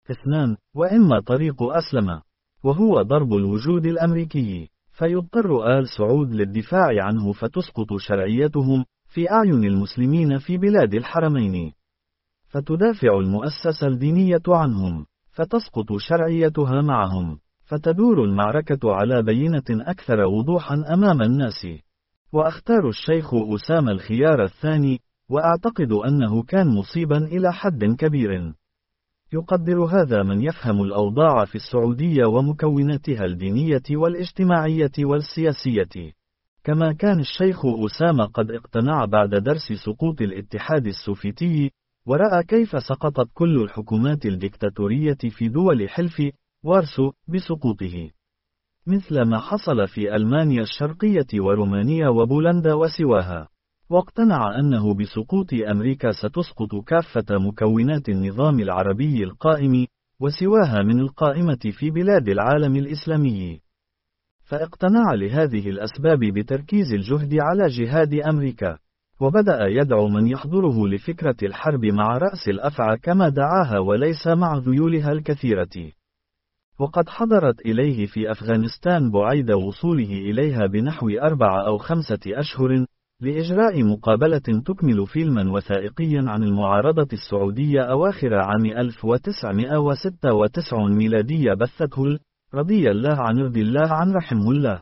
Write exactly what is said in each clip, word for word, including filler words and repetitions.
اثنان، وإما طريق أسلم، وهو ضرب الوجود الأمريكي، فيضطر آل سعود للدفاع عنه فتسقط شرعيتهم في أعين المسلمين في بلاد الحرمين، فتدافع المؤسسة الدينية عنهم، فتسقط شرعيتها معهم، فتدور المعركة على بينة أكثر وضوحا أمام الناس. وأختار الشيخ أسامة الخيار الثاني، وأعتقد أنه كان مصيبا إلى حد كبير. يقدر هذا من يفهم الأوضاع في السعودية ومكوناتها الدينية والاجتماعية والسياسية. كما كان الشيخ أسامة قد اقتنع بعد درس سقوط الاتحاد السوفيتي، ورأى كيف سقطت كل الحكومات الديكتاتورية في دول حلف وارسو بسقوطه، مثل ما حصل في ألمانيا الشرقية ورومانيا وبولندا وسواها. واقتنع أنه بسقوط أمريكا ستسقط كافة مكونات النظام العربي القائم وسواها من القائمة في بلاد العالم الإسلامي. فاقتنع لهذه الأسباب بتركيز الجهد على جهاد أمريكا، وبدأ يدعو من يحضره لفكرة الحرب مع رأس الأفعى كما دعاها وليس مع ذيولها الكثيرة. وقد حضرت إليه في أفغانستان بعيد وصوله إليها بنحو أربع أو خمسة أشهر، لإجراء مقابلة تكمل فيلما وثائقيا عن المعارضة السعودية أواخر عام ألف وتسعمائة وستة وتسعين ميلادية بثته رضي الله عن رضي الله عن رحمه الله.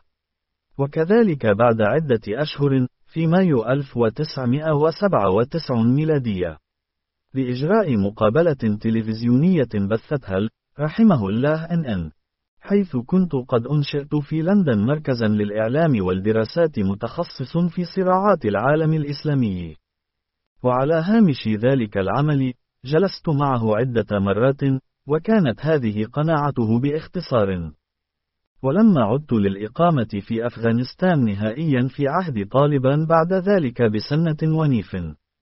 وكذلك بعد عدة أشهر في مايو ألف وتسعمائة وسبعة وتسعين ميلادية، لإجراء مقابلة تلفزيونية بثتها رحمه الله إن إن حيث كنت قد أنشئت في لندن مركزا للإعلام والدراسات متخصص في صراعات العالم الإسلامي. وعلى هامش ذلك العمل جلست معه عدة مرات، وكانت هذه قناعته باختصار. ولما عدت للإقامة في أفغانستان نهائيا في عهد طالبان بعد ذلك بسنة ونيف،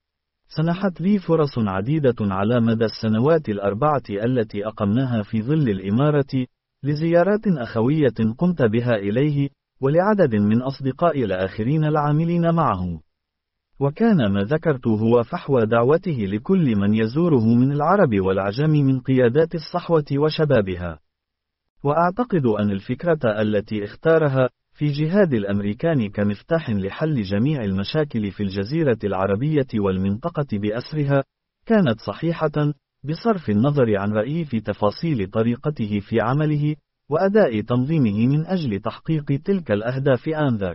سنحت لي فرص عديدة على مدى السنوات الأربعة التي أقمناها في ظل الإمارة، لزيارات أخوية قمت بها إليه، ولعدد من أصدقاء الآخرين العاملين معه. وكان ما ذكرت هو فحوى دعوته لكل من يزوره من العرب والعجم من قيادات الصحوة وشبابها. وأعتقد أن الفكرة التي اختارها في جهاد الأمريكان كمفتاح لحل جميع المشاكل في الجزيرة العربية والمنطقة بأسرها كانت صحيحة، بصرف النظر عن رأيي في تفاصيل طريقته في عمله وأداء تنظيمه من أجل تحقيق تلك الأهداف آنذاك.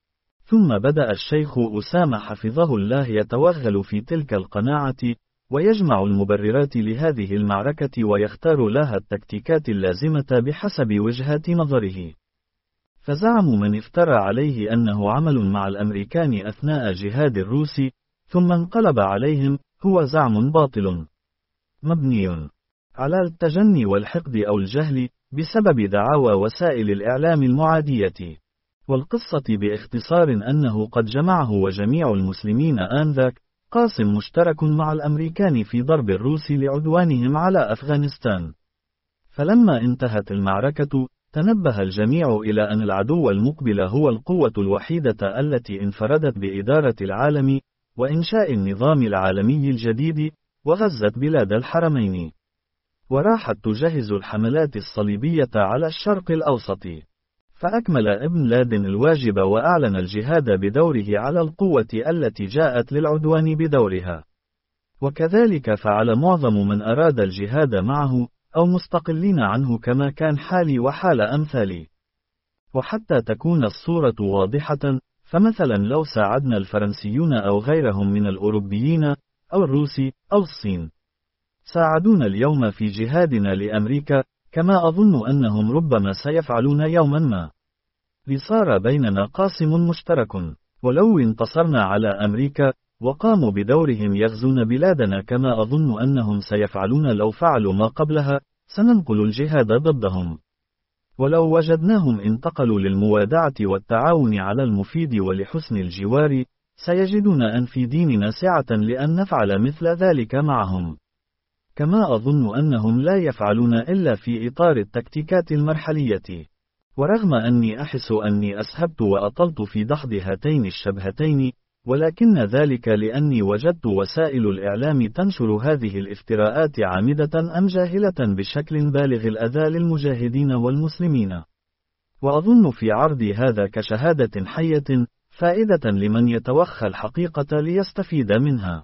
ثم بدأ الشيخ أسامة حفظه الله يتوغل في تلك القناعة، ويجمع المبررات لهذه المعركة ويختار لها التكتيكات اللازمة بحسب وجهات نظره. فزعموا من افترى عليه أنه عمل مع الأمريكان أثناء جهاد الروس ثم انقلب عليهم هو زعم باطل مبني على التجني والحقد أو الجهل بسبب دعاوى وسائل الإعلام المعادية. والقصة باختصار أنه قد جمعه وجميع المسلمين آنذاك قاسم مشترك مع الأمريكان في ضرب الروس لعدوانهم على أفغانستان. فلما انتهت المعركة تنبه الجميع إلى أن العدو المقبل هو القوة الوحيدة التي انفردت بإدارة العالم وإنشاء النظام العالمي الجديد، وغزت بلاد الحرمين، وراحت تجهز الحملات الصليبية على الشرق الأوسط. فأكمل ابن لادن الواجب وأعلن الجهاد بدوره على القوة التي جاءت للعدوان بدورها. وكذلك فعل معظم من أراد الجهاد معه أو مستقلين عنه كما كان حالي وحال أمثالي. وحتى تكون الصورة واضحة، فمثلا لو ساعدنا الفرنسيون أو غيرهم من الأوروبيين أو الروس أو الصين ساعدونا اليوم في جهادنا لأمريكا، كما أظن أنهم ربما سيفعلون يوما ما، لصار بيننا قاسم مشترك. ولو انتصرنا على أمريكا وقاموا بدورهم يغزون بلادنا كما أظن أنهم سيفعلون لو فعلوا ما قبلها، سننقل الجهاد ضدهم. ولو وجدناهم انتقلوا للموادعة والتعاون على المفيد ولحسن الجوار، سيجدون أن في ديننا سعة لأن نفعل مثل ذلك معهم. كما أظن أنهم لا يفعلون إلا في إطار التكتيكات المرحلية. ورغم أني أحس أني أسهبت وأطلت في دحض هاتين الشبهتين، ولكن ذلك لأني وجدت وسائل الإعلام تنشر هذه الافتراءات عامدة أم جاهلة بشكل بالغ الأذى للمجاهدين والمسلمين. وأظن في عرض هذا كشهادة حية، فائدة لمن يتوخى الحقيقة ليستفيد منها.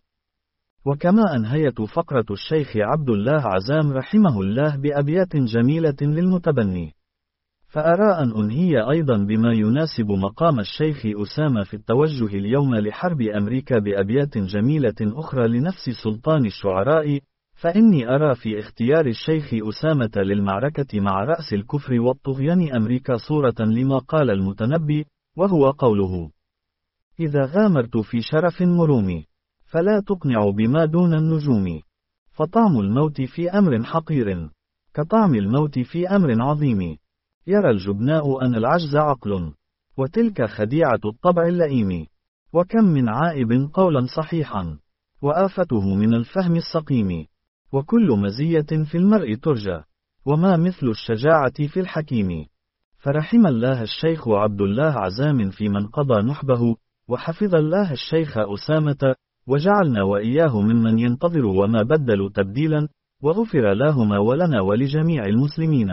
وكما أنهيت فقرة الشيخ عبد الله عزام رحمه الله بأبيات جميلة للمتبني، فأرى أن أنهي أيضا بما يناسب مقام الشيخ أسامة في التوجه اليوم لحرب أمريكا بأبيات جميلة أخرى لنفس سلطان الشعراء، فإني أرى في اختيار الشيخ أسامة للمعركة مع رأس الكفر والطغيان أمريكا صورة لما قال المتنبي، وهو قوله: إذا غامرت في شرف مروم فلا تقنع بما دون النجوم، فطعم الموت في أمر حقير كطعم الموت في أمر عظيم، يرى الجبناء أن العجز عقل وتلك خديعة الطبع اللئيم، وكم من عائب قولا صحيحا وآفته من الفهم السقيم، وكل مزية في المرء ترجى وما مثل الشجاعة في الحكيم. فرحم الله الشيخ عبد الله عزام في من قضى نحبه، وحفظ الله الشيخ أسامة، وجعلنا وإياه ممن ينتظر وما بدلوا تبديلا، وغفر لهما ولنا ولجميع المسلمين.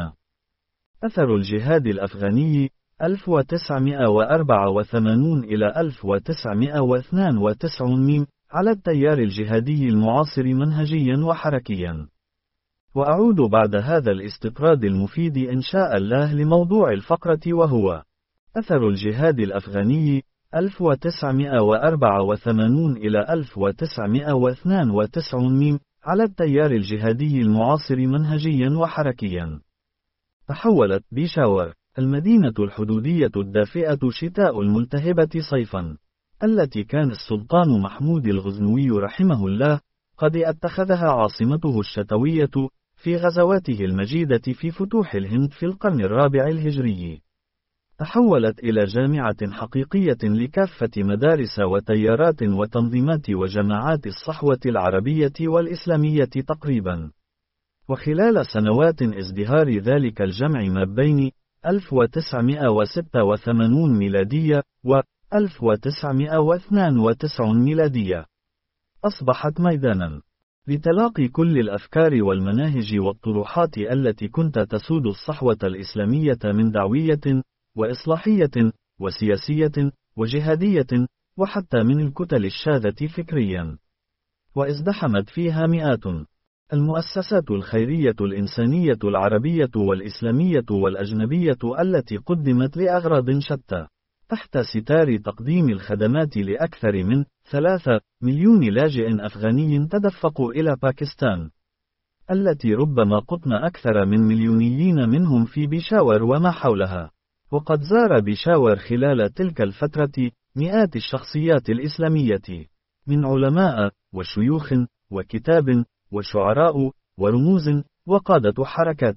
أثر الجهاد الأفغاني ألف وتسعمائة وأربعة وثمانين إلى ألف وتسعمائة واثنين وتسعين ميم على التيار الجهادي المعاصر منهجيا وحركيا. وأعود بعد هذا الاستطراد المفيد إن شاء الله لموضوع الفقرة، وهو أثر الجهاد الأفغاني ألف وتسعمائة وأربعة وثمانين إلى ألف وتسعمائة واثنين وتسعين ميم على التيار الجهادي المعاصر منهجيا وحركيا. تحولت بيشاور، المدينة الحدودية الدافئة شتاء الملتهبة صيفا، التي كان السلطان محمود الغزنوي رحمه الله قد اتخذها عاصمته الشتوية في غزواته المجيدة في فتوح الهند في القرن الرابع الهجري. تحولت إلى جامعة حقيقية لكافة مدارس وتيارات وتنظيمات وجماعات الصحوة العربية والإسلامية تقريبا. وخلال سنوات ازدهار ذلك الجمع ما بين ألف وتسعمائة وستة وثمانين ميلادية و ألف وتسعمائة واثنين وتسعين ميلادية، أصبحت ميدانا لتلاقي كل الأفكار والمناهج والطروحات التي كنت تسود الصحوة الإسلامية من دعوية وإصلاحية وسياسية وجهادية، وحتى من الكتل الشاذة فكريا. وازدحمت فيها مئات المؤسسات الخيرية الإنسانية العربية والإسلامية والأجنبية التي قدمت لأغراض شتى، تحت ستار تقديم الخدمات لأكثر من ثلاثة مليون لاجئ أفغاني تدفقوا إلى باكستان، التي ربما قطن أكثر من مليونيين منهم في بيشاور وما حولها. وقد زار بيشاور خلال تلك الفترة مئات الشخصيات الإسلامية من علماء وشيوخ وكتاب وشعراء ورموز وقادة حركات،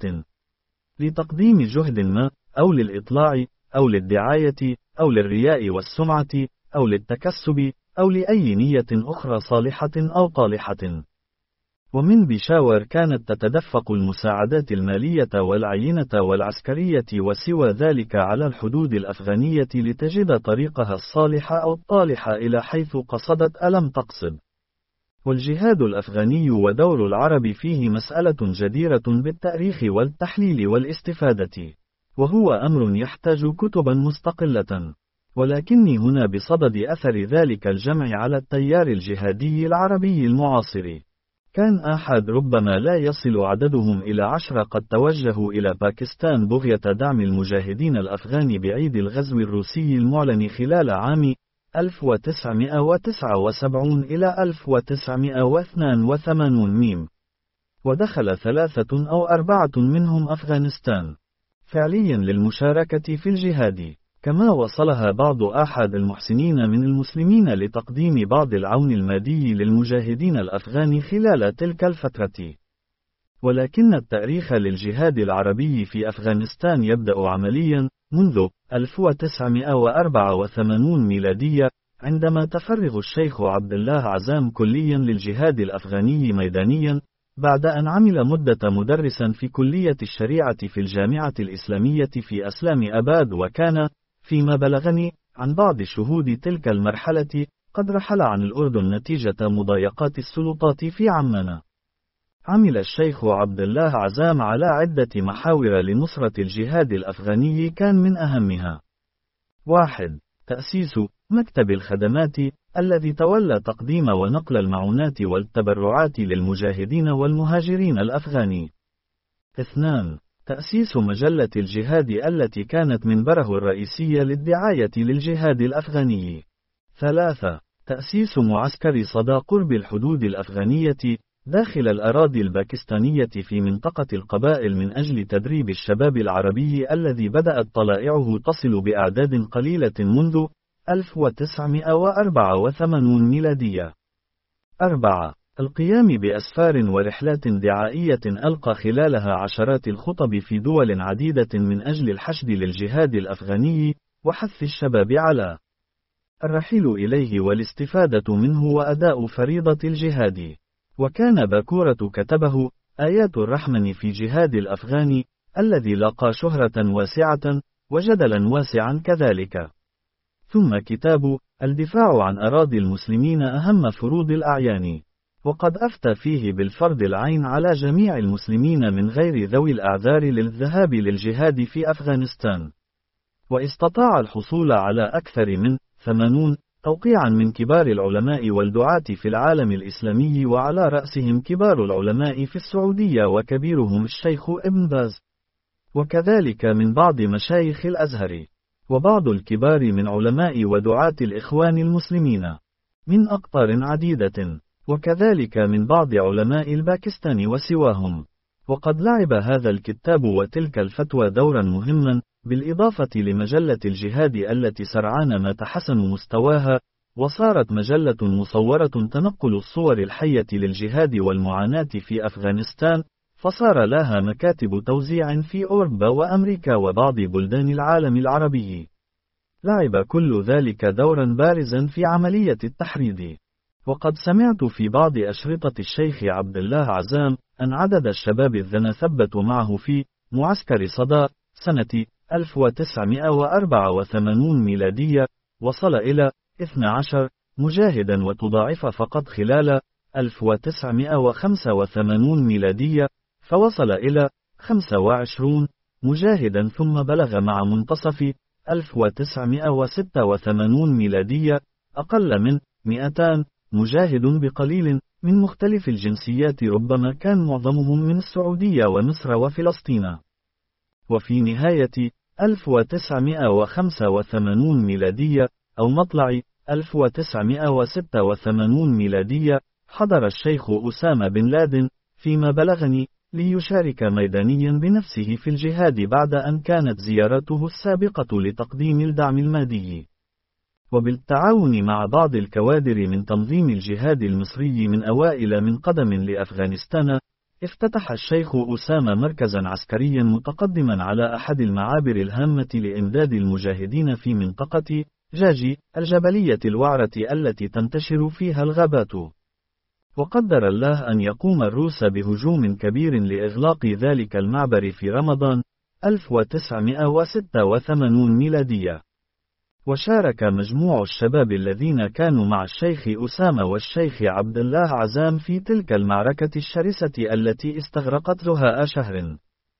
لتقديم جهد ما، أو للإطلاع، أو للدعاية، أو للرياء والسمعة، أو للتكسب، أو لأي نية أخرى صالحة أو طالحة. ومن بيشاور كانت تتدفق المساعدات المالية والعينة والعسكرية وسوى ذلك على الحدود الأفغانية لتجد طريقها الصالح أو الطالح إلى حيث قصدت ألم تقصد. والجهاد الأفغاني ودور العرب فيه مسألة جديرة بالتأريخ والتحليل والاستفادة، وهو أمر يحتاج كتبا مستقلة. ولكني هنا بصدد أثر ذلك الجمع على التيار الجهادي العربي المعاصر. كان أحد ربما لا يصل عددهم إلى عشرة قد توجهوا إلى باكستان بغية دعم المجاهدين الأفغان بعيد الغزو الروسي المعلن خلال عام ألف وتسعمائة وتسعة وسبعين إلى ألف وتسعمائة واثنين وثمانين ميم. ودخل ثلاثة أو أربعة منهم أفغانستان فعليا للمشاركة في الجهاد، كما وصلها بعض أحد المحسنين من المسلمين لتقديم بعض العون المادي للمجاهدين الأفغان خلال تلك الفترة. ولكن التاريخ للجهاد العربي في أفغانستان يبدأ عمليا منذ ألف وتسعمائة وأربعة وثمانين ميلادية، عندما تفرغ الشيخ عبد الله عزام كليا للجهاد الأفغاني ميدانيا، بعد أن عمل مدة مدرسا في كلية الشريعة في الجامعة الإسلامية في أسلام أباد. وكان فيما بلغني عن بعض شهود تلك المرحلة قد رحل عن الأردن نتيجة مضايقات السلطات في عمان. عمل الشيخ عبد الله عزام على عدة محاور لنصرة الجهاد الأفغاني، كان من أهمها: واحد. تأسيس مكتب الخدمات الذي تولى تقديم ونقل المعونات والتبرعات للمجاهدين والمهاجرين الأفغاني. اثنان. تأسيس مجلة الجهاد التي كانت منبره الرئيسي للدعاية للجهاد الأفغاني. ثلاثة. تأسيس معسكر صدى قرب الحدود الأفغانية داخل الأراضي الباكستانية في منطقة القبائل من أجل تدريب الشباب العربي الذي بدأت طلائعه تصل بأعداد قليلة منذ ألف وتسعمائة وأربعة وثمانين ميلادية. أربعة. القيام بأسفار ورحلات دعائية ألقى خلالها عشرات الخطب في دول عديدة من أجل الحشد للجهاد الأفغاني وحث الشباب على الرحيل إليه والاستفادة منه وأداء فريضة الجهاد. وكان باكورة كتبه آيات الرحمن في جهاد الأفغان الذي لقى شهرة واسعة وجدلا واسعا كذلك. ثم كتاب الدفاع عن أراضي المسلمين أهم فروض الأعيان، وقد أفتى فيه بالفرض العين على جميع المسلمين من غير ذوي الأعذار للذهاب للجهاد في أفغانستان. واستطاع الحصول على أكثر من ثمانين توقيعا من كبار العلماء والدعاة في العالم الإسلامي، وعلى رأسهم كبار العلماء في السعودية وكبيرهم الشيخ ابن باز، وكذلك من بعض مشايخ الأزهر، وبعض الكبار من علماء ودعاة الإخوان المسلمين من أقطار عديدة، وكذلك من بعض علماء الباكستان وسواهم. وقد لعب هذا الكتاب وتلك الفتوى دورا مهما، بالإضافة لمجلة الجهاد التي سرعان ما تحسن مستواها، وصارت مجلة مصورة تنقل الصور الحية للجهاد والمعاناة في أفغانستان، فصار لها مكاتب توزيع في أوروبا وأمريكا وبعض بلدان العالم العربي. لعب كل ذلك دورا بارزا في عملية التحريض. وقد سمعت في بعض أشرطة الشيخ عبد الله عزام أن عدد الشباب الذين ثبتوا معه في معسكر صدى سنة ألف وتسعمائة وأربعة وثمانين ميلادية وصل إلى اثني عشر مجاهدا، وتضاعف فقط خلال ألف وتسعمائة وخمسة وثمانين ميلادية فوصل إلى خمسة وعشرين مجاهدا، ثم بلغ مع منتصف ألف وتسعمائة وستة وثمانين ميلادية أقل من مئتين مجاهد بقليل من مختلف الجنسيات، ربما كان معظمهم من السعودية ومصر وفلسطين. وفي نهاية ألف وتسعمائة وخمسة وثمانين ميلادية أو مطلع ألف وتسعمائة وستة وثمانين ميلادية حضر الشيخ أسامة بن لادن فيما بلغني ليشارك ميدانيا بنفسه في الجهاد بعد أن كانت زيارته السابقة لتقديم الدعم المادي. وبالتعاون مع بعض الكوادر من تنظيم الجهاد المصري من أوائل من قدم لأفغانستان، افتتح الشيخ أسامة مركزا عسكريا متقدما على أحد المعابر الهامة لإمداد المجاهدين في منطقة جاجي الجبلية الوعرة التي تنتشر فيها الغابات. وقدر الله أن يقوم الروس بهجوم كبير لإغلاق ذلك المعبر في رمضان ألف وتسعمائة وستة وثمانين ميلادية. وشارك مجموع الشباب الذين كانوا مع الشيخ أسامة والشيخ عبد الله عزام في تلك المعركة الشرسة التي استغرقت لها شهر.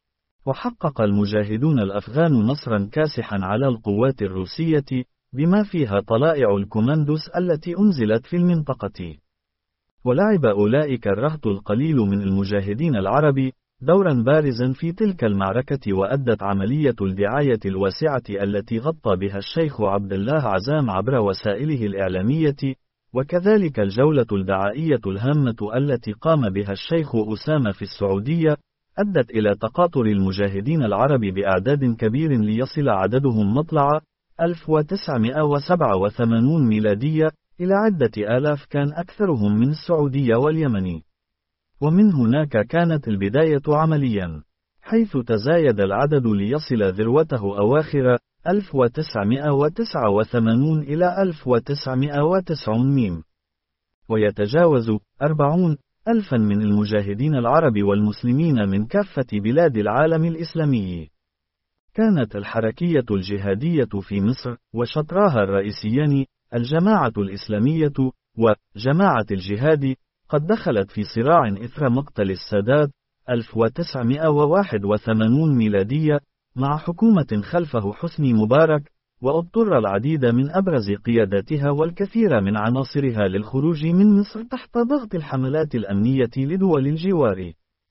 وحقق المجاهدون الأفغان نصرا كاسحا على القوات الروسية، بما فيها طلائع الكوماندوس التي أنزلت في المنطقة. ولعب أولئك الرهط القليل من المجاهدين العرب دورا بارزا في تلك المعركة، وأدت عملية الدعاية الواسعة التي غطى بها الشيخ عبد الله عزام عبر وسائله الإعلامية، وكذلك الجولة الدعائية الهامة التي قام بها الشيخ أسامة في السعودية، أدت إلى تقاطر المجاهدين العرب بأعداد كبير ليصل عددهم مطلع ألف وتسعمائة وسبعة وثمانين ميلادية إلى عدة آلاف، كان أكثرهم من السعودية واليمن. ومن هناك كانت البداية عمليا، حيث تزايد العدد ليصل ذروته أواخر ألف وتسعمائة وتسعة وثمانين إلى ألف وتسعمائة وتسعين، ويتجاوز أربعين ألفا من المجاهدين العرب والمسلمين من كافة بلاد العالم الإسلامي. كانت الحركية الجهادية في مصر وشطراها الرئيسيان الجماعة الإسلامية وجماعة الجهاد قد دخلت في صراع إثر مقتل السادات ألف وتسعمائة وواحد وثمانين ميلادية مع حكومة خلفه حسني مبارك، واضطر العديد من أبرز قياداتها والكثير من عناصرها للخروج من مصر تحت ضغط الحملات الأمنية لدول الجوار.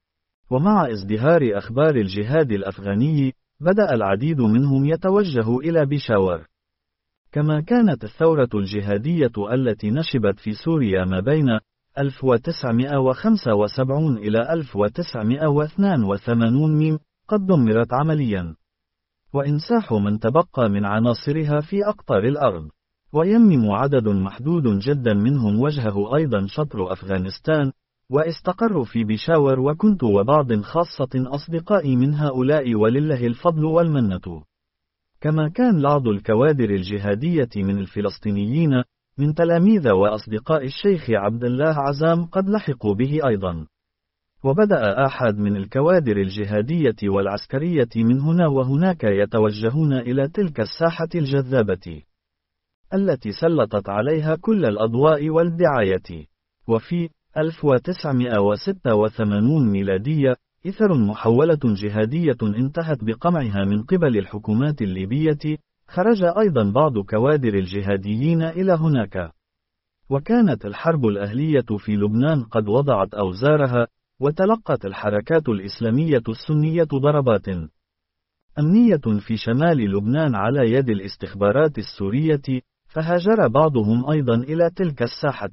ومع ازدهار أخبار الجهاد الأفغاني بدأ العديد منهم يتوجه إلى بيشاور. كما كانت الثورة الجهادية التي نشبت في سوريا ما بين ألف وتسعمائة وخمسة وسبعين إلى ألف وتسعمائة واثنين وثمانين ميم قد دمرت عمليا، وإنساح من تبقى من عناصرها في أقطار الأرض، ويمم عدد محدود جدا منهم وجهه أيضا شطر أفغانستان، واستقروا في بيشاور، وكنت وبعض خاصة أصدقائي من هؤلاء ولله الفضل والمنة. كما كان بعض الكوادر الجهادية من الفلسطينيين من تلاميذ وأصدقاء الشيخ عبد الله عزام قد لحقوا به أيضا. وبدأ أحد من الكوادر الجهادية والعسكرية من هنا وهناك يتوجهون إلى تلك الساحة الجذابة التي سلطت عليها كل الأضواء والدعاية. وفي ألف وتسعمائة وستة وثمانين ميلادية إثر محولة جهادية انتهت بقمعها من قبل الحكومات الليبية، خرج أيضا بعض كوادر الجهاديين إلى هناك. وكانت الحرب الأهلية في لبنان قد وضعت أوزارها، وتلقت الحركات الإسلامية السنية ضربات أمنية في شمال لبنان على يد الاستخبارات السورية، فهاجر بعضهم أيضا إلى تلك الساحة.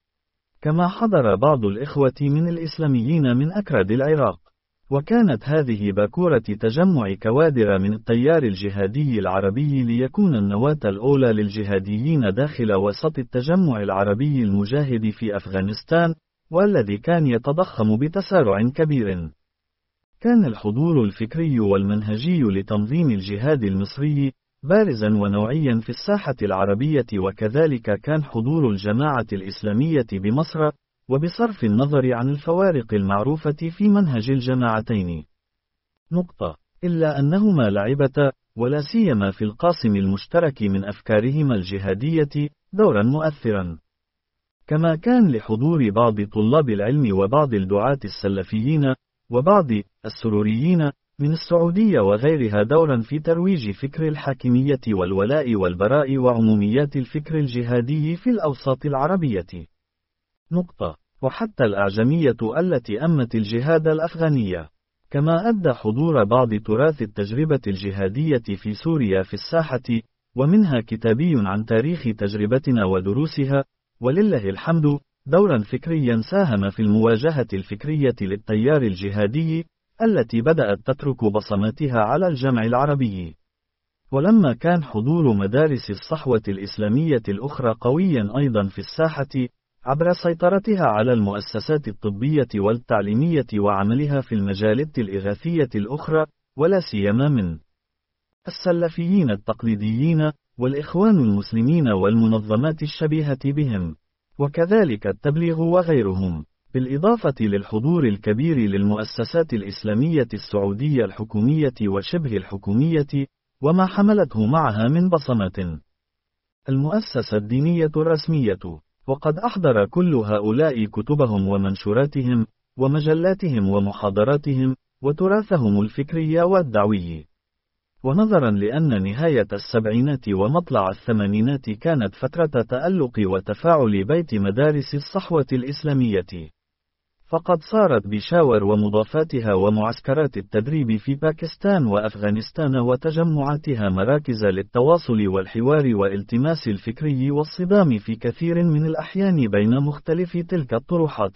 كما حضر بعض الإخوة من الإسلاميين من أكراد العراق. وكانت هذه باكورة تجمع كوادر من التيار الجهادي العربي ليكون النواة الأولى للجهاديين داخل وسط التجمع العربي المجاهد في أفغانستان، والذي كان يتضخم بتسارع كبير. كان الحضور الفكري والمنهجي لتنظيم الجهاد المصري بارزا ونوعيا في الساحة العربية، وكذلك كان حضور الجماعة الإسلامية بمصر، وبصرف النظر عن الفوارق المعروفة في منهج الجماعتين. نقطة. إلا أنهما لعبتا، ولا سيما في القاسم المشترك من أفكارهما الجهادية، دورا مؤثرا. كما كان لحضور بعض طلاب العلم وبعض الدعاة السلفيين وبعض السروريين من السعودية وغيرها دورا في ترويج فكر الحاكمية والولاء والبراء وعموميات الفكر الجهادي في الأوساط العربية. نقطة. وحتى الأعجمية التي أمت الجهاد الأفغانية. كما أدى حضور بعض تراث التجربة الجهادية في سوريا في الساحة، ومنها كتابي عن تاريخ تجربتنا ودروسها، ولله الحمد، دورا فكريا ساهم في المواجهة الفكرية للتيار الجهادي التي بدأت تترك بصماتها على الجمع العربي. ولما كان حضور مدارس الصحوة الإسلامية الأخرى قويا أيضا في الساحة، عبر سيطرتها على المؤسسات الطبية والتعليمية وعملها في المجالات الإغاثية الأخرى، ولا سيما من السلفيين التقليديين والإخوان المسلمين والمنظمات الشبيهة بهم، وكذلك التبليغ وغيرهم، بالإضافة للحضور الكبير للمؤسسات الإسلامية السعودية الحكومية وشبه الحكومية، وما حملته معها من بصمات. المؤسسة الدينية الرسمية. وقد أحضر كل هؤلاء كتبهم ومنشوراتهم ومجلاتهم ومحاضراتهم وتراثهم الفكري والدعوي. ونظرا لأن نهاية السبعينات ومطلع الثمانينات كانت فترة تألق وتفاعل بيت مدارس الصحوة الإسلامية، فقد صارت بيشاور ومضافاتها ومعسكرات التدريب في باكستان وأفغانستان وتجمعاتها مراكز للتواصل والحوار والالتماس الفكري والصدام في كثير من الأحيان بين مختلف تلك الطروحات.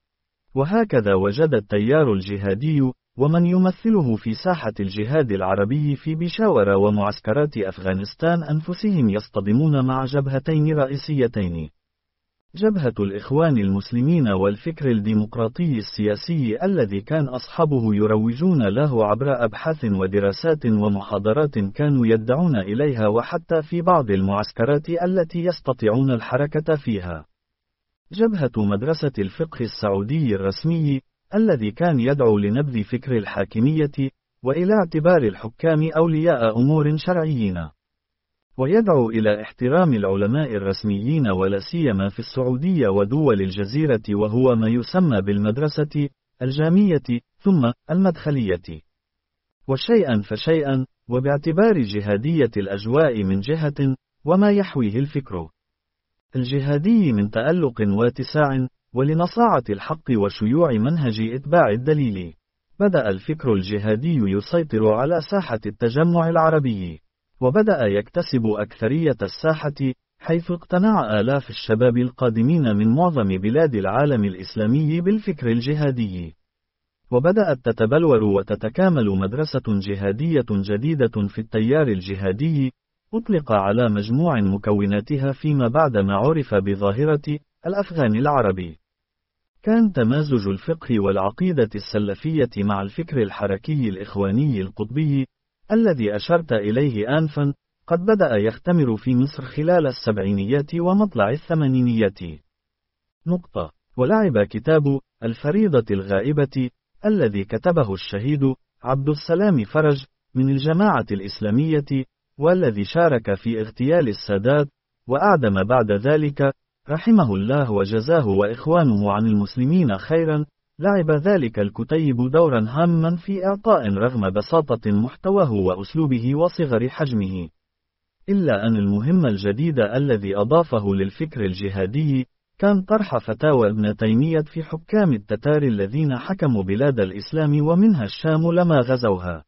وهكذا وجد التيار الجهادي ومن يمثله في ساحة الجهاد العربي في بيشاور ومعسكرات أفغانستان أنفسهم يصطدمون مع جبهتين رئيسيتين: جبهة الإخوان المسلمين والفكر الديمقراطي السياسي الذي كان أصحابه يروجون له عبر أبحاث ودراسات ومحاضرات كانوا يدعون إليها، وحتى في بعض المعسكرات التي يستطيعون الحركة فيها. جبهة مدرسة الفقه السعودي الرسمي الذي كان يدعو لنبذ فكر الحاكمية وإلى اعتبار الحكام أولياء أمور شرعيين. ويدعو إلى احترام العلماء الرسميين ولا سيما في السعودية ودول الجزيرة، وهو ما يسمى بالمدرسة، الجامية، ثم المدخلية. وشيئا فشيئا، وباعتبار جهادية الأجواء من جهة، وما يحويه الفكر الجهادي من تألق واتساع، ولنصاعة الحق وشيوع منهج إتباع الدليل، بدأ الفكر الجهادي يسيطر على ساحة التجمع العربي، وبدأ يكتسب أكثرية الساحة، حيث اقتنع آلاف الشباب القادمين من معظم بلاد العالم الإسلامي بالفكر الجهادي. وبدأت تتبلور وتتكامل مدرسة جهادية جديدة في التيار الجهادي، أطلق على مجموع مكوناتها فيما بعد ما عرف بظاهرة الأفغان العربي. كان تمازج الفقه والعقيدة السلفية مع الفكر الحركي الإخواني القطبي الذي أشرت إليه آنفا قد بدأ يختمر في مصر خلال السبعينيات ومطلع الثمانينيات. نقطة. ولعب كتاب الفريضة الغائبة الذي كتبه الشهيد عبد السلام فرج من الجماعة الإسلامية، والذي شارك في اغتيال السادات وأعدم بعد ذلك، رحمه الله وجزاه وإخوانه عن المسلمين خيرا، لعب ذلك الكتيب دورا هاما في إعطاء رغم بساطة محتواه وأسلوبه وصغر حجمه، إلا أن المهم الجديد الذي أضافه للفكر الجهادي كان طرح فتاوى ابن تيمية في حكام التتار الذين حكموا بلاد الإسلام ومنها الشام لما غزوها،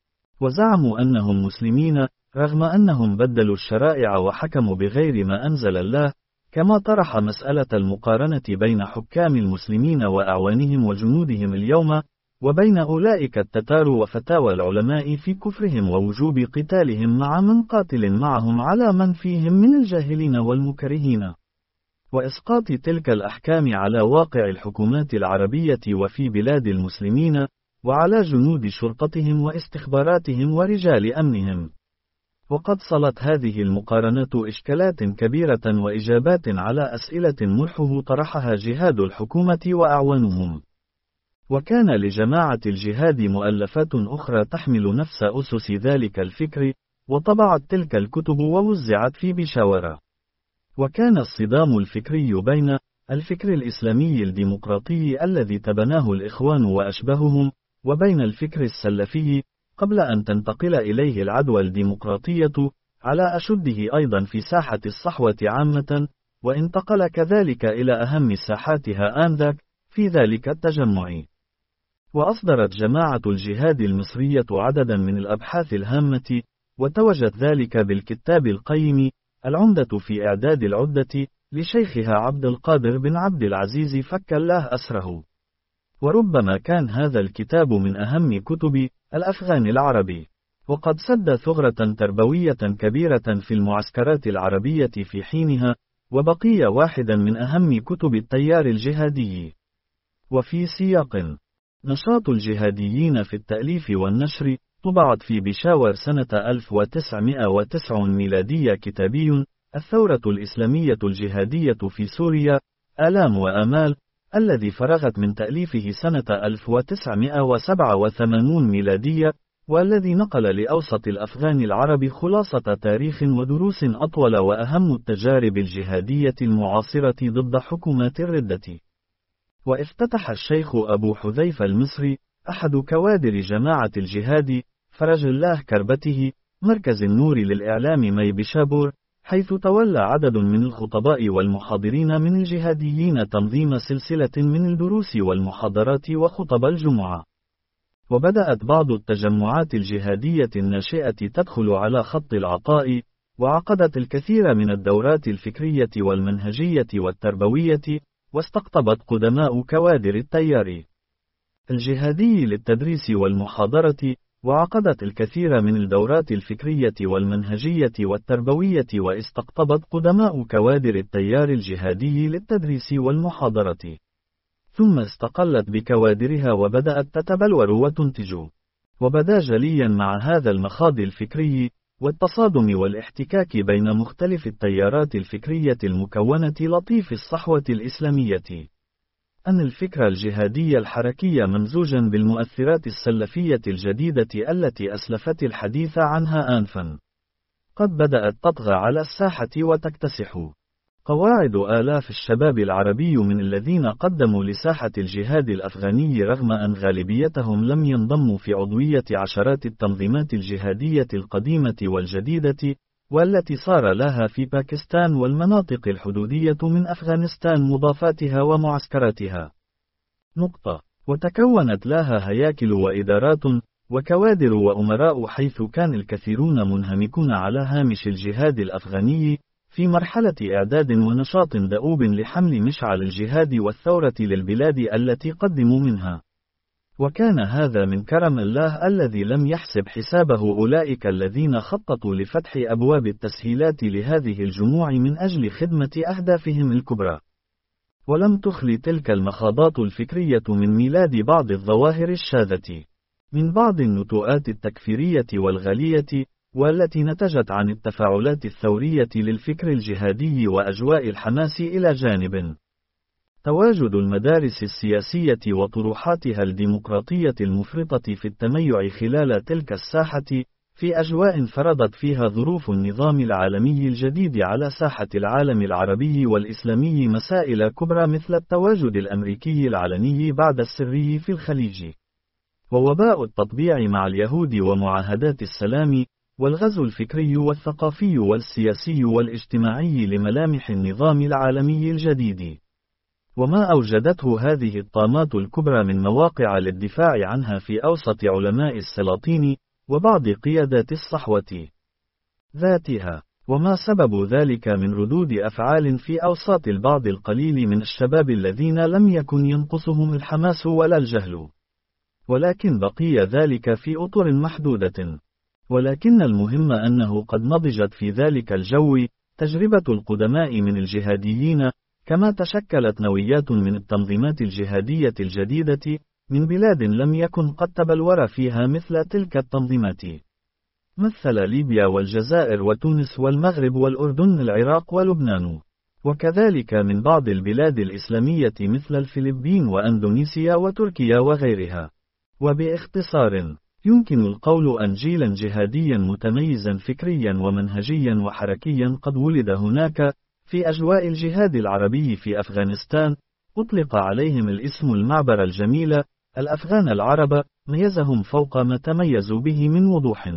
وزعموا أنهم مسلمين رغم أنهم بدلوا الشرائع وحكموا بغير ما أنزل الله، كما طرح مسألة المقارنة بين حكام المسلمين وأعوانهم وجنودهم اليوم وبين أولئك التتار، وفتاوى العلماء في كفرهم ووجوب قتالهم مع من قاتل معهم على من فيهم من الجاهلين والمكرهين، وإسقاط تلك الأحكام على واقع الحكومات العربية وفي بلاد المسلمين، وعلى جنود شرطتهم واستخباراتهم ورجال أمنهم. وقد صلت هذه المقارنات إشكالات كبيرة وإجابات على أسئلة ملحه طرحها جهاد الحكومة وأعوانهم. وكان لجماعة الجهاد مؤلفات أخرى تحمل نفس أسس ذلك الفكر، وطبعت تلك الكتب ووزعت في بشاورة. وكان الصدام الفكري بين الفكر الإسلامي الديمقراطي الذي تبناه الإخوان وأشباههم، وبين الفكر السلفي قبل أن تنتقل إليه العدوى الديمقراطية على أشده أيضا في ساحة الصحوة عامة، وانتقل كذلك إلى أهم ساحاتها آنذاك في ذلك التجمع. وأصدرت جماعة الجهاد المصرية عددا من الأبحاث الهامة، وتوجت ذلك بالكتاب القيم العمدة في إعداد العدة لشيخها عبد القادر بن عبد العزيز فك الله أسره. وربما كان هذا الكتاب من أهم كتب الأفغان العربي، وقد سد ثغرة تربوية كبيرة في المعسكرات العربية في حينها، وبقي واحدا من أهم كتب التيار الجهادي. وفي سياق نشاط الجهاديين في التأليف والنشر، طبعت في بشاور سنة ألف وتسعمائة وتسعة ميلادية كتابي الثورة الإسلامية الجهادية في سوريا، آلام وآمال، الذي فرغت من تأليفه سنة ألف وتسعمائة وسبعة وثمانين ميلادية، والذي نقل لأوسط الأفغان العرب خلاصة تاريخ ودروس أطول وأهم التجارب الجهادية المعاصرة ضد حكومات الردة. وافتتح الشيخ أبو حذيفة المصري أحد كوادر جماعة الجهاد فرج الله كربته مركز النور للإعلام مي بشابور، حيث تولى عدد من الخطباء والمحاضرين من الجهاديين تنظيم سلسلة من الدروس والمحاضرات وخطب الجمعة. وبدأت بعض التجمعات الجهادية الناشئة تدخل على خط العطاء، وعقدت الكثير من الدورات الفكرية والمنهجية والتربوية، واستقطبت قدماء كوادر التيار الجهادي للتدريس والمحاضرة، وعقدت الكثير من الدورات الفكرية والمنهجية والتربوية، واستقطبت قدماء كوادر التيار الجهادي للتدريس والمحاضرة، ثم استقلت بكوادرها وبدأت تتبلور وتنتج. وبدا جليا مع هذا المخاض الفكري والتصادم والاحتكاك بين مختلف التيارات الفكرية المكونة لطيف الصحوة الإسلامية، أن الفكر الجهادي الحركي ممزوجا بالمؤثرات السلفية الجديدة التي أسلفت الحديث عنها آنفا. قد بدأت تطغى على الساحة وتكتسح. قواعد آلاف الشباب العربي من الذين قدموا لساحة الجهاد الأفغاني رغم أن غالبيتهم لم ينضموا في عضوية عشرات التنظيمات الجهادية القديمة والجديدة، والتي صار لها في باكستان والمناطق الحدودية من أفغانستان مضافاتها ومعسكراتها. نقطة. وتكونت لها هياكل وإدارات وكوادر وأمراء، حيث كان الكثيرون منهمكون على هامش الجهاد الأفغاني في مرحلة إعداد ونشاط دؤوب لحمل مشعل الجهاد والثورة للبلاد التي قدموا منها. وكان هذا من كرم الله الذي لم يحسب حسابه أولئك الذين خططوا لفتح أبواب التسهيلات لهذه الجموع من أجل خدمة أهدافهم الكبرى. ولم تخل تلك المخاضات الفكرية من ميلاد بعض الظواهر الشاذة، من بعض النتوءات التكفيرية والغالية، والتي نتجت عن التفاعلات الثورية للفكر الجهادي وأجواء الحماس إلى جانب. تواجد المدارس السياسية وطروحاتها الديمقراطية المفرطة في التميع خلال تلك الساحة، في أجواء فرضت فيها ظروف النظام العالمي الجديد على ساحة العالم العربي والإسلامي مسائل كبرى مثل التواجد الأمريكي العلني بعد السري في الخليج، ووباء التطبيع مع اليهود ومعاهدات السلام، والغزو الفكري والثقافي والسياسي والاجتماعي لملامح النظام العالمي الجديد، وما أوجدته هذه الطامات الكبرى من مواقع للدفاع عنها في أوسط علماء السلاطين وبعض قيادات الصحوة ذاتها. وما سبب ذلك من ردود أفعال في أوساط البعض القليل من الشباب الذين لم يكن ينقصهم الحماس ولا الجهل، ولكن بقي ذلك في أطر محدودة. ولكن المهم أنه قد نضجت في ذلك الجو تجربة القدماء من الجهاديين، كما تشكلت نويات من التنظيمات الجهادية الجديدة من بلاد لم يكن قد تبلور فيها مثل تلك التنظيمات، مثل ليبيا والجزائر وتونس والمغرب والأردن العراق ولبنان، وكذلك من بعض البلاد الإسلامية مثل الفلبين وأندونيسيا وتركيا وغيرها. وباختصار، يمكن القول أن جيلا جهاديا متميزا فكريا ومنهجيا وحركيا قد ولد هناك في أجواء الجهاد العربي في أفغانستان، أطلق عليهم الاسم المعبر الجميل الأفغان العرب، ميزهم فوق ما تميزوا به من وضوح.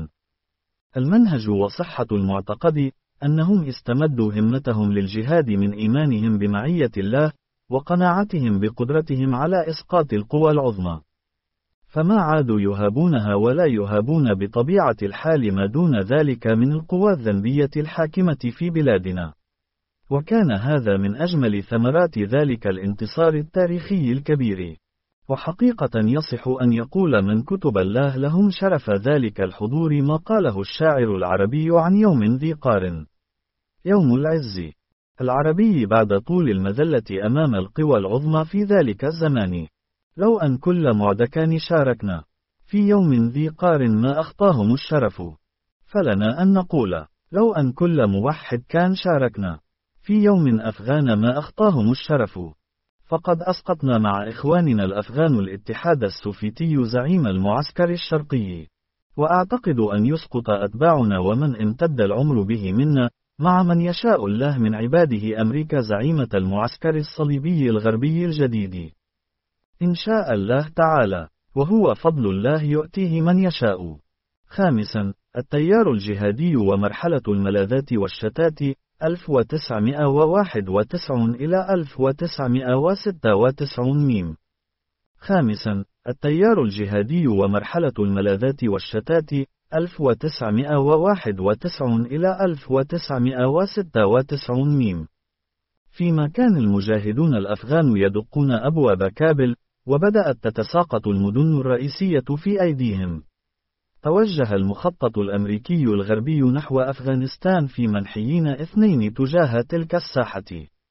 المنهج وصحة المعتقد أنهم استمدوا همتهم للجهاد من إيمانهم بمعية الله وقناعتهم بقدرتهم على إسقاط القوى العظمى، فما عادوا يهابونها ولا يهابون بطبيعة الحال ما دون ذلك من القوى الذنبية الحاكمة في بلادنا. وكان هذا من أجمل ثمرات ذلك الانتصار التاريخي الكبير. وحقيقة يصح أن يقول من كتب الله لهم شرف ذلك الحضور ما قاله الشاعر العربي عن يوم ذي قار: يوم العز العربي بعد طول المذلة أمام القوى العظمى في ذلك الزمان، لو أن كل معدكان شاركنا في يوم ذي قار ما أخطاهم الشرف، فلنا أن نقول لو أن كل موحد كان شاركنا في يوم أفغان ما أخطاهم الشرف، فقد أسقطنا مع إخواننا الأفغان الاتحاد السوفيتي زعيم المعسكر الشرقي، وأعتقد أن يسقط أتباعنا ومن امتد العمر به منا مع من يشاء الله من عباده أمريكا زعيمة المعسكر الصليبي الغربي الجديد، إن شاء الله تعالى، وهو فضل الله يؤتيه من يشاء. خامسا، التيار الجهادي ومرحلة الملاذات والشتات ألف وتسعمائة وواحد وتسعين إلى ألف وتسعمائة وستة وتسعين ميم. خامسا، التيار الجهادي ومرحلة الملاذات والشتات ألف وتسعمائة وواحد وتسعين إلى ألف وتسعمائة وستة وتسعين ميم. فيما كان المجاهدون الأفغان يدقون أبواب كابل وبدأت تتساقط المدن الرئيسية في أيديهم، توجه المخطط الأمريكي الغربي نحو أفغانستان في منحيين اثنين تجاه تلك الساحة،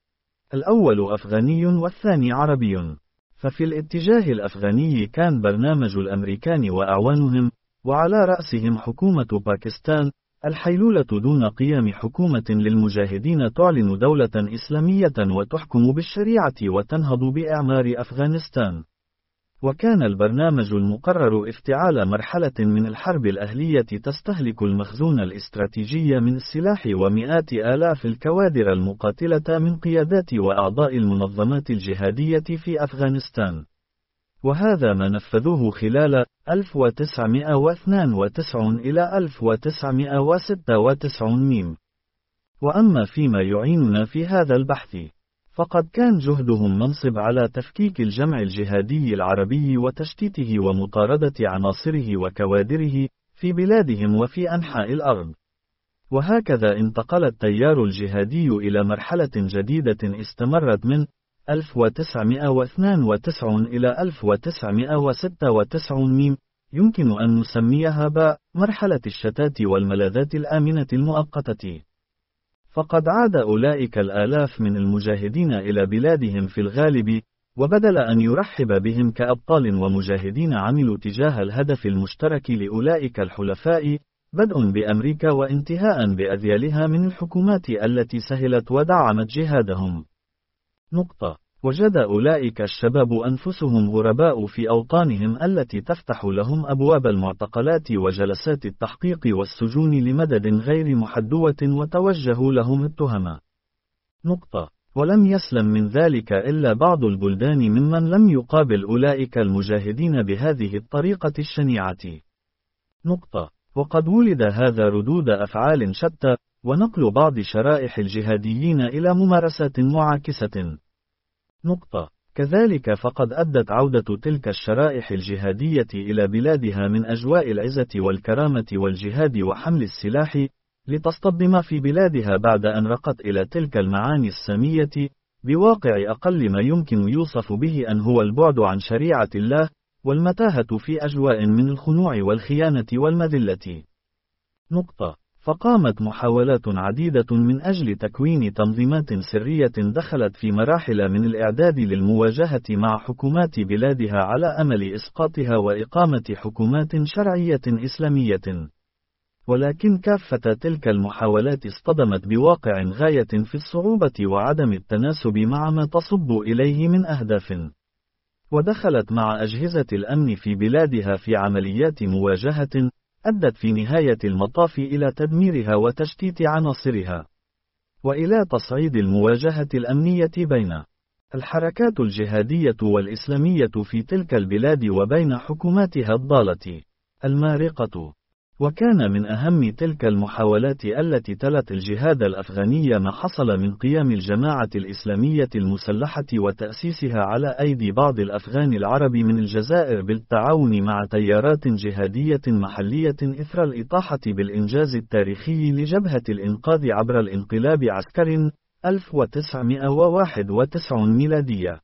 الأول أفغاني والثاني عربي. ففي الاتجاه الأفغاني كان برنامج الأمريكان وأعوانهم، وعلى رأسهم حكومة باكستان، الحيلولة دون قيام حكومة للمجاهدين تعلن دولة إسلامية وتحكم بالشريعة وتنهض بإعمار أفغانستان. وكان البرنامج المقرر افتعال مرحلة من الحرب الأهلية تستهلك المخزون الاستراتيجي من السلاح ومئات آلاف الكوادر المقاتلة من قيادات وأعضاء المنظمات الجهادية في أفغانستان. وهذا ما نفذوه خلال ألف وتسعمائة واثنين وتسعين إلى ألف وتسعمائة وستة وتسعين ميم. وأما فيما يعيننا في هذا البحث، فقد كان جهدهم منصب على تفكيك الجمع الجهادي العربي وتشتيته ومطاردة عناصره وكوادره في بلادهم وفي أنحاء الأرض. وهكذا انتقل التيار الجهادي إلى مرحلة جديدة استمرت من ألف وتسعمائة واثنين وتسعين إلى ألف وتسعمائة وستة وتسعين ميم، يمكن أن نسميها ب مرحلة الشتات والملاذات الآمنة المؤقتة. فقد عاد أولئك الآلاف من المجاهدين إلى بلادهم في الغالب، وبدل أن يرحب بهم كأبطال ومجاهدين عملوا تجاه الهدف المشترك لأولئك الحلفاء، بدء بأمريكا وانتهاء بأذيالها من الحكومات التي سهلت ودعمت جهادهم. نقطة. وجد أولئك الشباب أنفسهم غرباء في أوطانهم التي تفتح لهم أبواب المعتقلات وجلسات التحقيق والسجون لمدد غير محدوة وتوجه لهم التهمة. نقطة. ولم يسلم من ذلك إلا بعض البلدان ممن لم يقابل أولئك المجاهدين بهذه الطريقة الشنيعة. نقطة. وقد ولد هذا ردود أفعال شتى، ونقل بعض شرائح الجهاديين إلى ممارسات معاكسة. نقطة. كذلك فقد أدت عودة تلك الشرائح الجهادية إلى بلادها من أجواء العزة والكرامة والجهاد وحمل السلاح، لتصطدم في بلادها بعد أن رقت إلى تلك المعاني السامية، بواقع أقل ما يمكن يوصف به أن هو البعد عن شريعة الله، والمتاهة في أجواء من الخنوع والخيانة والمذلة. نقطة. فقامت محاولات عديدة من أجل تكوين تنظيمات سرية دخلت في مراحل من الإعداد للمواجهة مع حكومات بلادها على أمل إسقاطها وإقامة حكومات شرعية إسلامية. ولكن كافة تلك المحاولات اصطدمت بواقع غاية في الصعوبة وعدم التناسب مع ما تصب إليه من أهداف. ودخلت مع أجهزة الأمن في بلادها في عمليات مواجهة، أدت في نهاية المطاف إلى تدميرها وتشتيت عناصرها، وإلى تصعيد المواجهة الأمنية بين الحركات الجهادية والإسلامية في تلك البلاد وبين حكوماتها الضالة المارقة. وكان من أهم تلك المحاولات التي تلت الجهاد الأفغاني ما حصل من قيام الجماعة الإسلامية المسلحة وتأسيسها على أيدي بعض الأفغان العرب من الجزائر بالتعاون مع تيارات جهادية محلية إثر الإطاحة بالإنجاز التاريخي لجبهة الإنقاذ عبر الانقلاب عسكر ألف وتسعمائة وواحد وتسعين ميلادية.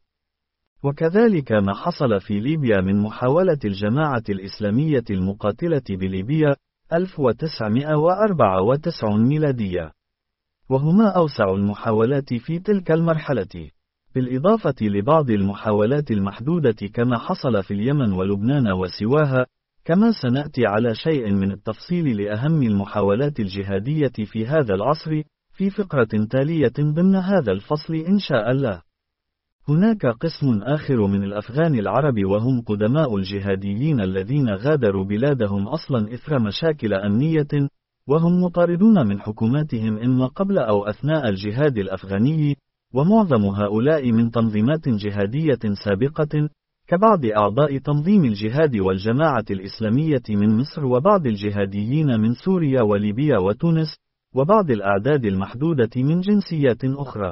وكذلك ما حصل في ليبيا من محاولة الجماعة الإسلامية المقاتلة بليبيا ألف وتسعمائة وأربعة وتسعين ميلادية، وهما أوسع المحاولات في تلك المرحلة، بالإضافة لبعض المحاولات المحدودة كما حصل في اليمن ولبنان وسواها. كما سنأتي على شيء من التفصيل لأهم المحاولات الجهادية في هذا العصر في فقرة تالية ضمن هذا الفصل إن شاء الله. هناك قسم آخر من الأفغان العرب وهم قدماء الجهاديين الذين غادروا بلادهم أصلا إثر مشاكل أمنية، وهم مطاردون من حكوماتهم إما قبل أو أثناء الجهاد الأفغاني، ومعظم هؤلاء من تنظيمات جهادية سابقة، كبعض أعضاء تنظيم الجهاد والجماعة الإسلامية من مصر وبعض الجهاديين من سوريا وليبيا وتونس، وبعض الأعداد المحدودة من جنسيات أخرى.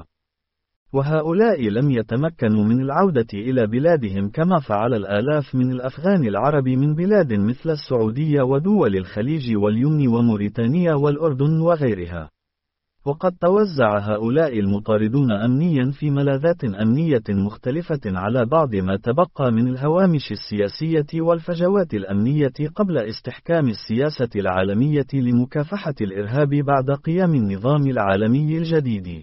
وهؤلاء لم يتمكنوا من العودة إلى بلادهم كما فعل الآلاف من الأفغان العرب من بلاد مثل السعودية ودول الخليج واليمن وموريتانيا والأردن وغيرها. وقد توزع هؤلاء المطاردون أمنيا في ملاذات أمنية مختلفة على بعض ما تبقى من الهوامش السياسية والفجوات الأمنية قبل استحكام السياسة العالمية لمكافحة الإرهاب بعد قيام النظام العالمي الجديد.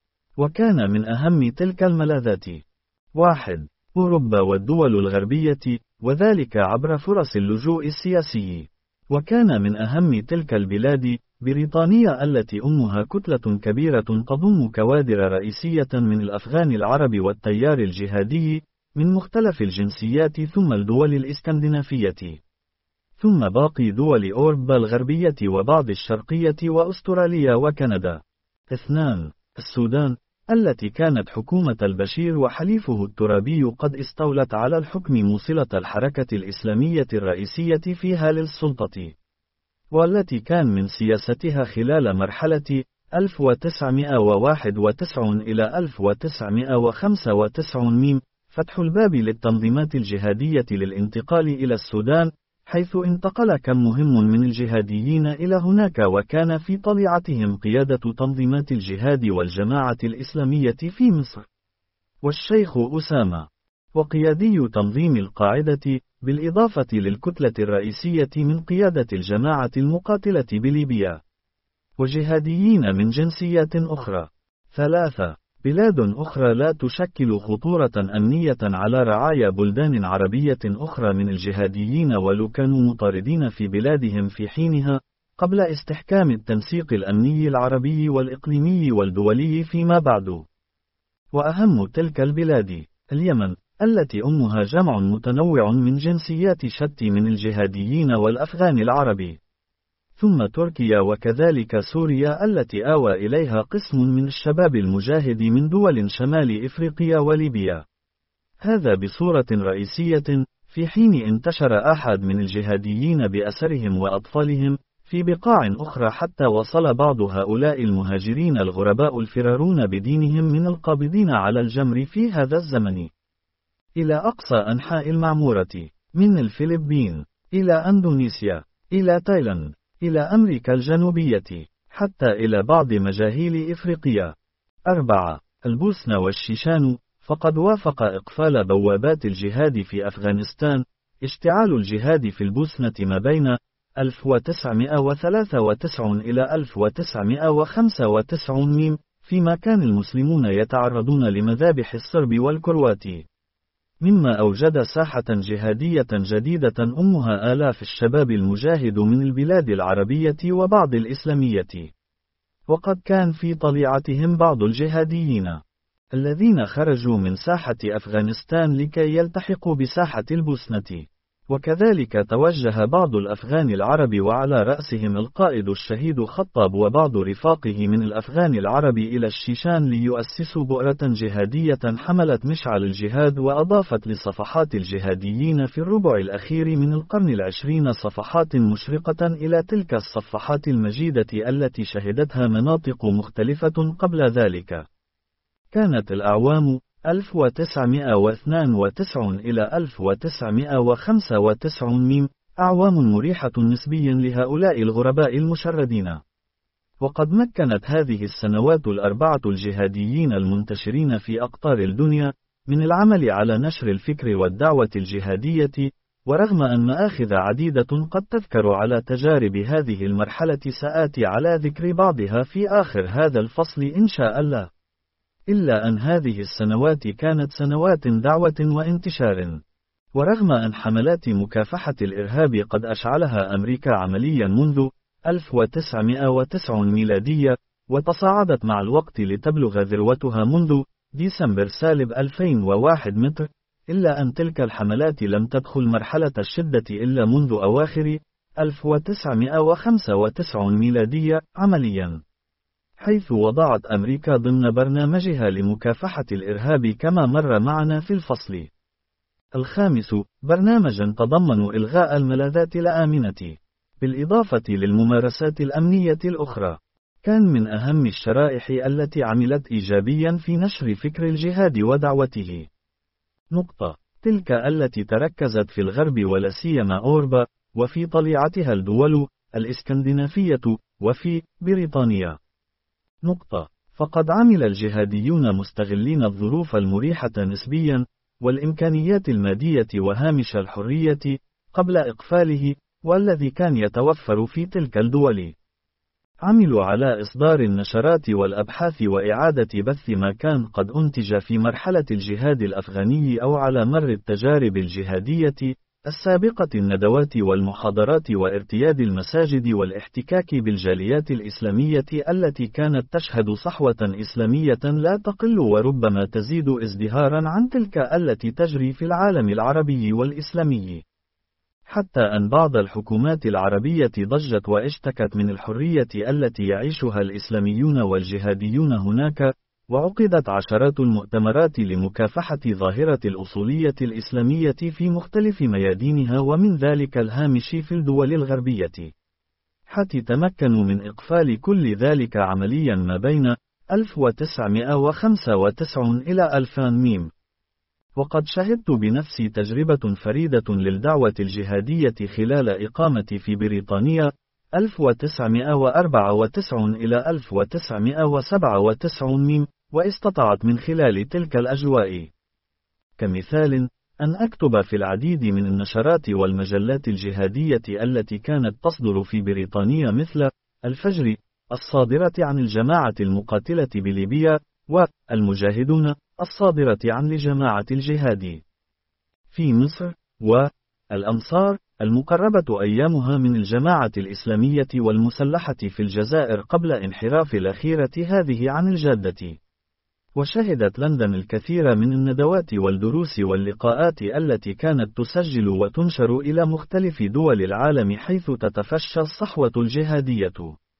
وكان من أهم تلك الملاذات: واحد. أوروبا والدول الغربية، وذلك عبر فرص اللجوء السياسي. وكان من أهم تلك البلاد بريطانيا التي أمها كتلة كبيرة تضم كوادر رئيسية من الأفغان العرب والتيار الجهادي، من مختلف الجنسيات ثم الدول الإسكندنافية، ثم باقي دول أوروبا الغربية وبعض الشرقية وأستراليا وكندا. اثنان. السودان، التي كانت حكومة البشير وحليفه الترابي قد استولت على الحكم موصلة الحركة الإسلامية الرئيسية فيها للسلطة، والتي كان من سياستها خلال مرحلة ألف وتسعمائة وواحد وتسعين إلى ألف وتسعمائة وخمسة وتسعين فتح الباب للتنظيمات الجهادية للانتقال إلى السودان، حيث انتقل كم مهم من الجهاديين إلى هناك، وكان في طليعتهم قيادة تنظيمات الجهاد والجماعة الإسلامية في مصر، والشيخ أسامة، وقيادي تنظيم القاعدة، بالإضافة للكتلة الرئيسية من قيادة الجماعة المقاتلة بليبيا، وجهاديين من جنسيات أخرى. ثلاثة. بلاد أخرى لا تشكل خطورة أمنية على رعايا بلدان عربية أخرى من الجهاديين، ولو كانوا مطاردين في بلادهم في حينها، قبل استحكام التنسيق الأمني العربي والإقليمي والدولي فيما بعد. وأهم تلك البلاد اليمن، التي أمها جمع متنوع من جنسيات شتى من الجهاديين والأفغان العرب، ثم تركيا، وكذلك سوريا التي آوى إليها قسم من الشباب المجاهد من دول شمال إفريقيا وليبيا. هذا بصورة رئيسية، في حين انتشر آحاد من الجهاديين بأسرهم وأطفالهم في بقاع أخرى، حتى وصل بعض هؤلاء المهاجرين الغرباء الفرارون بدينهم من القابضين على الجمر في هذا الزمن إلى أقصى أنحاء المعمورة، من الفلبين إلى أندونيسيا إلى تايلاند إلى أمريكا الجنوبية، حتى إلى بعض مجاهيل إفريقيا. أربعة. البوسنة والشيشان، فقد وافق إقفال بوابات الجهاد في أفغانستان اشتعال الجهاد في البوسنة ما بين ألف وتسعمائة وثلاثة وتسعين إلى ألف وتسعمائة وخمسة وتسعين، فيما كان المسلمون يتعرضون لمذابح الصرب والكروات، مما أوجد ساحة جهادية جديدة أمها آلاف الشباب المجاهد من البلاد العربية وبعض الإسلامية. وقد كان في طليعتهم بعض الجهاديين الذين خرجوا من ساحة أفغانستان لكي يلتحقوا بساحة البوسنة، وكذلك توجه بعض الأفغان العرب وعلى رأسهم القائد الشهيد خطاب وبعض رفاقه من الأفغان العرب إلى الشيشان ليؤسسوا بؤرة جهادية حملت مشعل الجهاد، وأضافت لصفحات الجهاديين في الربع الأخير من القرن العشرين صفحات مشرقة إلى تلك الصفحات المجيدة التي شهدتها مناطق مختلفة قبل ذلك. كانت الأعوام ألف وتسعمائة واثنين وتسعين إلى ألف وتسعمائة وخمسة وتسعين أعوام مريحة نسبيا لهؤلاء الغرباء المشردين، وقد مكنت هذه السنوات الأربعة الجهاديين المنتشرين في أقطار الدنيا من العمل على نشر الفكر والدعوة الجهادية. ورغم أن مآخذ عديدة قد تذكر على تجارب هذه المرحلة، سآتي على ذكر بعضها في آخر هذا الفصل إن شاء الله، إلا أن هذه السنوات كانت سنوات دعوة وانتشار. ورغم أن حملات مكافحة الإرهاب قد أشعلها أمريكا عمليا منذ ألف وتسعمائة وتسعين ميلادية، وتصاعدت مع الوقت لتبلغ ذروتها منذ ديسمبر سالب ألفين وواحد متر، إلا أن تلك الحملات لم تدخل مرحلة الشدة إلا منذ أواخر ألف وتسعمائة وخمسة وتسعين ميلادية عمليا، حيث وضعت أمريكا ضمن برنامجها لمكافحة الإرهاب كما مر معنا في الفصل الخامس برنامجا تضمن إلغاء الملاذات الآمنة، بالإضافة للممارسات الأمنية الأخرى. كان من أهم الشرائح التي عملت إيجابيا في نشر فكر الجهاد ودعوته. نقطة. تلك التي تركزت في الغرب ولا سيما أوروبا، وفي طليعتها الدول الإسكندنافية، وفي بريطانيا. نقطة. فقد عمل الجهاديون مستغلين الظروف المريحة نسبيا والإمكانيات المادية وهامش الحرية قبل إقفاله، والذي كان يتوفر في تلك الدول. عملوا على إصدار النشرات والأبحاث وإعادة بث ما كان قد أنتج في مرحلة الجهاد الأفغاني أو على مر التجارب الجهادية، السابقة الندوات والمحاضرات وارتياد المساجد والاحتكاك بالجاليات الإسلامية التي كانت تشهد صحوة إسلامية لا تقل وربما تزيد ازدهارا عن تلك التي تجري في العالم العربي والإسلامي. حتى أن بعض الحكومات العربية ضجت واشتكت من الحرية التي يعيشها الإسلاميون والجهاديون هناك، وعقدت عشرات المؤتمرات لمكافحة ظاهرة الأصولية الإسلامية في مختلف ميادينها ومن ذلك الهامش في الدول الغربية، حتى تمكنوا من إقفال كل ذلك عمليا ما بين ألف وتسعمائة وخمسة وتسعين إلى ألفين ميم. وقد شهدت بنفسي تجربة فريدة للدعوة الجهادية خلال إقامتي في بريطانيا ألف وتسعمائة وأربعة وتسعين إلى ألف وتسعمائة وسبعة وتسعين ميم، واستطعت من خلال تلك الأجواء كمثال أن أكتب في العديد من النشرات والمجلات الجهادية التي كانت تصدر في بريطانيا مثل الفجر الصادرة عن الجماعة المقاتلة بليبيا، والمجاهدون الصادرة عن لجماعة الجهاد في مصر، والأنصار المقربة أيامها من الجماعة الإسلامية والمسلحة في الجزائر قبل انحراف الأخيرة هذه عن الجادة. وشهدت لندن الكثير من الندوات والدروس واللقاءات التي كانت تسجل وتنشر إلى مختلف دول العالم حيث تتفشى الصحوة الجهادية،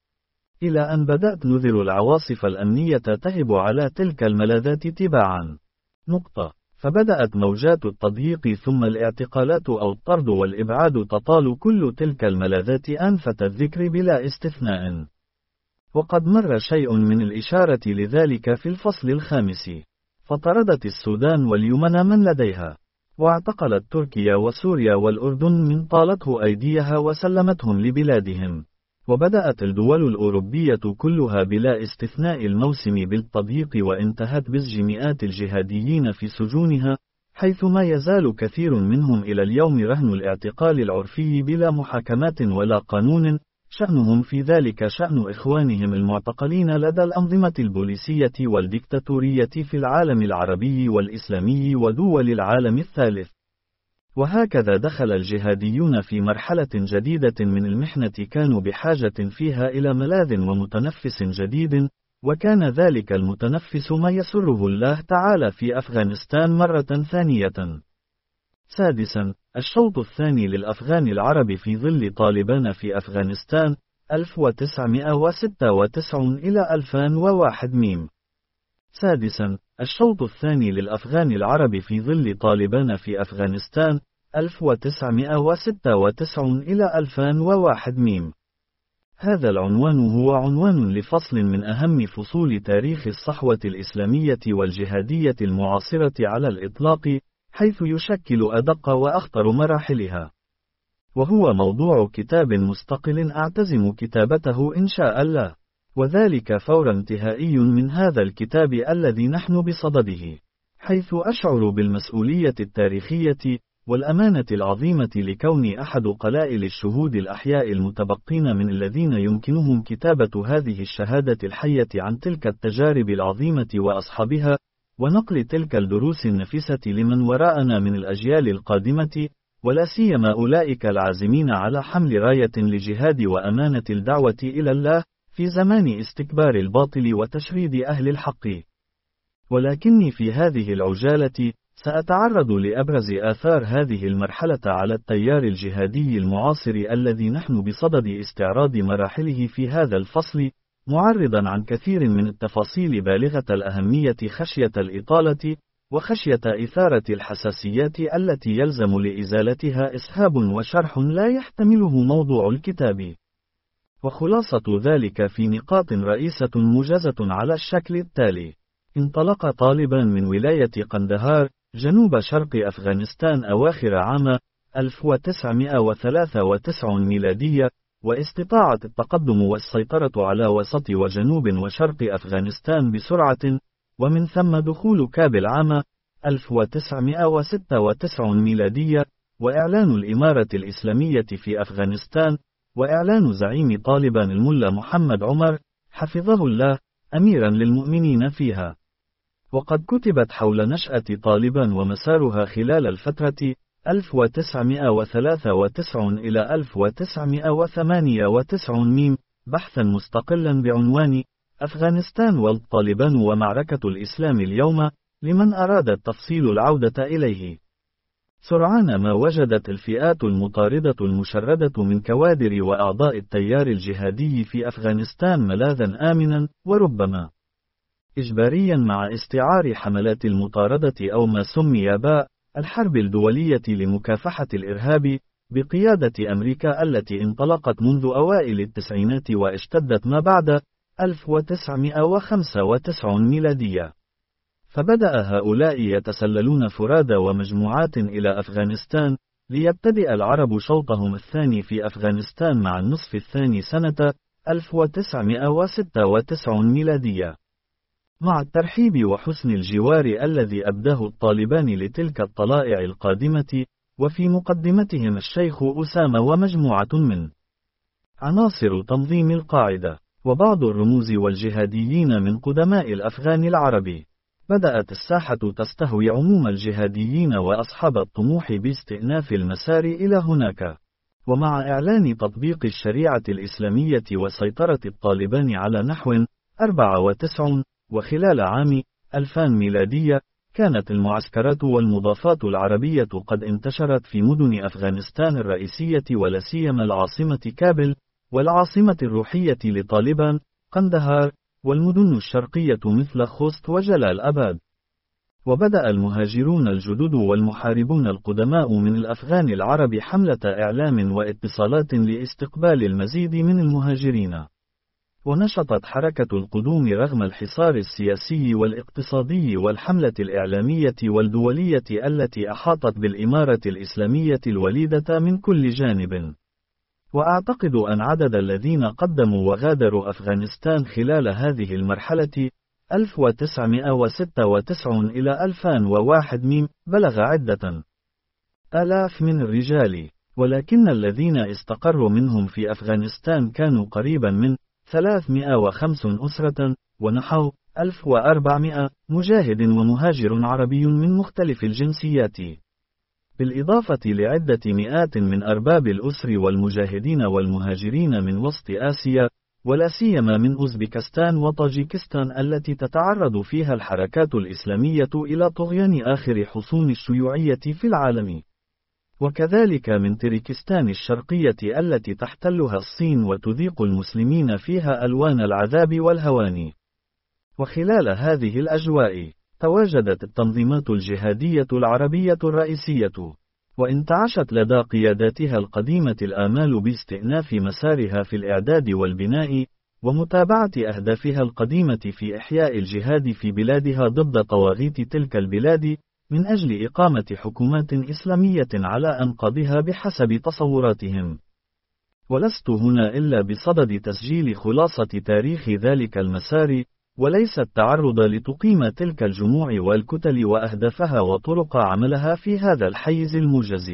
إلى أن بدأت نذر العواصف الأمنية تهب على تلك الملاذات تباعا. نقطة. فبدأت موجات التضييق ثم الاعتقالات أو الطرد والإبعاد تطال كل تلك الملاذات أنفة الذكر بلا استثناء. وقد مر شيء من الإشارة لذلك في الفصل الخامس. فطردت السودان واليمن من لديها، واعتقلت تركيا وسوريا والأردن من طالته أيديها وسلمتهم لبلادهم. وبدأت الدول الأوروبية كلها بلا استثناء الموسم بالتضييق وانتهت بزج مئات الجهاديين في سجونها، حيث ما يزال كثير منهم إلى اليوم رهن الاعتقال العرفي بلا محاكمات ولا قانون، شأنهم في ذلك شأن إخوانهم المعتقلين لدى الأنظمة البوليسية والديكتاتورية في العالم العربي والإسلامي ودول العالم الثالث. وهكذا دخل الجهاديون في مرحلة جديدة من المحنة كانوا بحاجة فيها إلى ملاذ ومتنفس جديد، وكان ذلك المتنفس ما يسره الله تعالى في أفغانستان مرة ثانية. سادسا، الشوط الثاني للأفغان العرب في ظل طالبان في أفغانستان ألف وتسعمائة وستة وتسعين إلى ألفين وواحد ميم. سادسا، الشوط الثاني للأفغان العرب في ظل طالبان في أفغانستان ألف وتسعمائة وستة وتسعين إلى ألفين وواحد ميم. هذا العنوان هو عنوان لفصل من أهم فصول تاريخ الصحوة الإسلامية والجهادية المعاصرة على الإطلاق، حيث يشكل أدق وأخطر مراحلها. وهو موضوع كتاب مستقل أعتزم كتابته إن شاء الله، وذلك فور انتهائي من هذا الكتاب الذي نحن بصدده، حيث أشعر بالمسؤولية التاريخية والأمانة العظيمة لكوني أحد قلائل الشهود الأحياء المتبقين من الذين يمكنهم كتابة هذه الشهادة الحية عن تلك التجارب العظيمة وأصحابها، ونقل تلك الدروس النفيسة لمن وراءنا من الأجيال القادمة، ولا سيما أولئك العازمين على حمل راية لجهاد وأمانة الدعوة إلى الله في زمان استكبار الباطل وتشريد أهل الحق. ولكني في هذه العجالة سأتعرض لأبرز آثار هذه المرحلة على التيار الجهادي المعاصر الذي نحن بصدد استعراض مراحله في هذا الفصل، معرضا عن كثير من التفاصيل بالغة الأهمية خشية الإطالة، وخشية إثارة الحساسيات التي يلزم لإزالتها إسهاب وشرح لا يحتمله موضوع الكتاب. وخلاصة ذلك في نقاط رئيسة موجزة على الشكل التالي. انطلق طالبان من ولاية قندهار جنوب شرق أفغانستان أواخر عام ألف وتسعمائة وثلاثة وتسعين ميلادية، واستطاعت التقدم والسيطرة على وسط وجنوب وشرق أفغانستان بسرعة، ومن ثم دخول كابل عام ألف وتسعمائة وستة وتسعين ميلادية، وإعلان الإمارة الإسلامية في أفغانستان، وإعلان زعيم طالبان الملا محمد عمر حفظه الله أميرا للمؤمنين فيها. وقد كتبت حول نشأة طالبان ومسارها خلال الفترة ألف وتسعمائة وثلاثة وتسعين إلى ألف وتسعمائة وثمانية وتسعين ميم بحثا مستقلا بعنوان أفغانستان والطالبان ومعركة الإسلام اليوم، لمن أراد التفصيل العودة إليه. سرعان ما وجدت الفئات المطاردة المشردة من كوادر وأعضاء التيار الجهادي في أفغانستان ملاذا آمنا، وربما إجباريا، مع استعار حملات المطاردة أو ما سمي باء الحرب الدولية لمكافحة الإرهاب بقيادة أمريكا، التي انطلقت منذ أوائل التسعينات واشتدت ما بعد ألف وتسعمائة وخمسة وتسعين ميلادية. فبدأ هؤلاء يتسللون فرادى ومجموعات إلى أفغانستان، ليبتدئ العرب شوطهم الثاني في أفغانستان مع النصف الثاني سنة ألف وتسعمائة وستة وتسعين ميلادية. مع الترحيب وحسن الجوار الذي أبداه الطالبان لتلك الطلائع القادمة، وفي مقدمتهم الشيخ أسامة ومجموعة من عناصر تنظيم القاعدة، وبعض الرموز والجهاديين من قدماء الأفغان العرب. بدأت الساحة تستهوي عموم الجهاديين وأصحاب الطموح باستئناف المسار إلى هناك. ومع إعلان تطبيق الشريعة الإسلامية وسيطرة الطالبان على نحو أربعة وتسعين، وخلال عام ألفين ميلادية، كانت المعسكرات والمضافات العربية قد انتشرت في مدن أفغانستان الرئيسية، ولا سيما العاصمة كابل، والعاصمة الروحية لطالبان قندهار، والمدن الشرقية مثل خوست وجلال أباد. وبدأ المهاجرون الجدد والمحاربون القدماء من الأفغان العرب حملة إعلام واتصالات لاستقبال المزيد من المهاجرين. ونشطت حركة القدوم رغم الحصار السياسي والاقتصادي والحملة الإعلامية والدولية التي أحاطت بالإمارة الإسلامية الوليدة من كل جانب. وأعتقد أن عدد الذين قدموا وغادروا أفغانستان خلال هذه المرحلة ألف وتسعمائة وستة وتسعين إلى ألفين وواحد ميم بلغ عدة آلاف من الرجال، ولكن الذين استقروا منهم في أفغانستان كانوا قريبا من ثلاثمائة وخمسين أسرة، ونحو ألف وأربعمائة مجاهد ومهاجر عربي من مختلف الجنسيات، بالإضافة لعدة مئات من أرباب الأسر والمجاهدين والمهاجرين من وسط آسيا، ولا سيما من أوزبكستان وطاجيكستان التي تتعرض فيها الحركات الإسلامية إلى طغيان آخر حصون الشيوعية في العالم. وكذلك من تركستان الشرقية التي تحتلها الصين وتذيق المسلمين فيها ألوان العذاب والهوان. وخلال هذه الأجواء تواجدت التنظيمات الجهادية العربية الرئيسية، وانتعشت لدى قياداتها القديمة الآمال باستئناف مسارها في الإعداد والبناء، ومتابعة أهدافها القديمة في إحياء الجهاد في بلادها ضد طواغيت تلك البلاد، من أجل إقامة حكومات إسلامية على أنقاضها بحسب تصوراتهم. ولست هنا إلا بصدد تسجيل خلاصة تاريخ ذلك المسار، وليس التعرض لتقيم تلك الجموع والكتل وأهدافها وطرق عملها في هذا الحيز الموجز.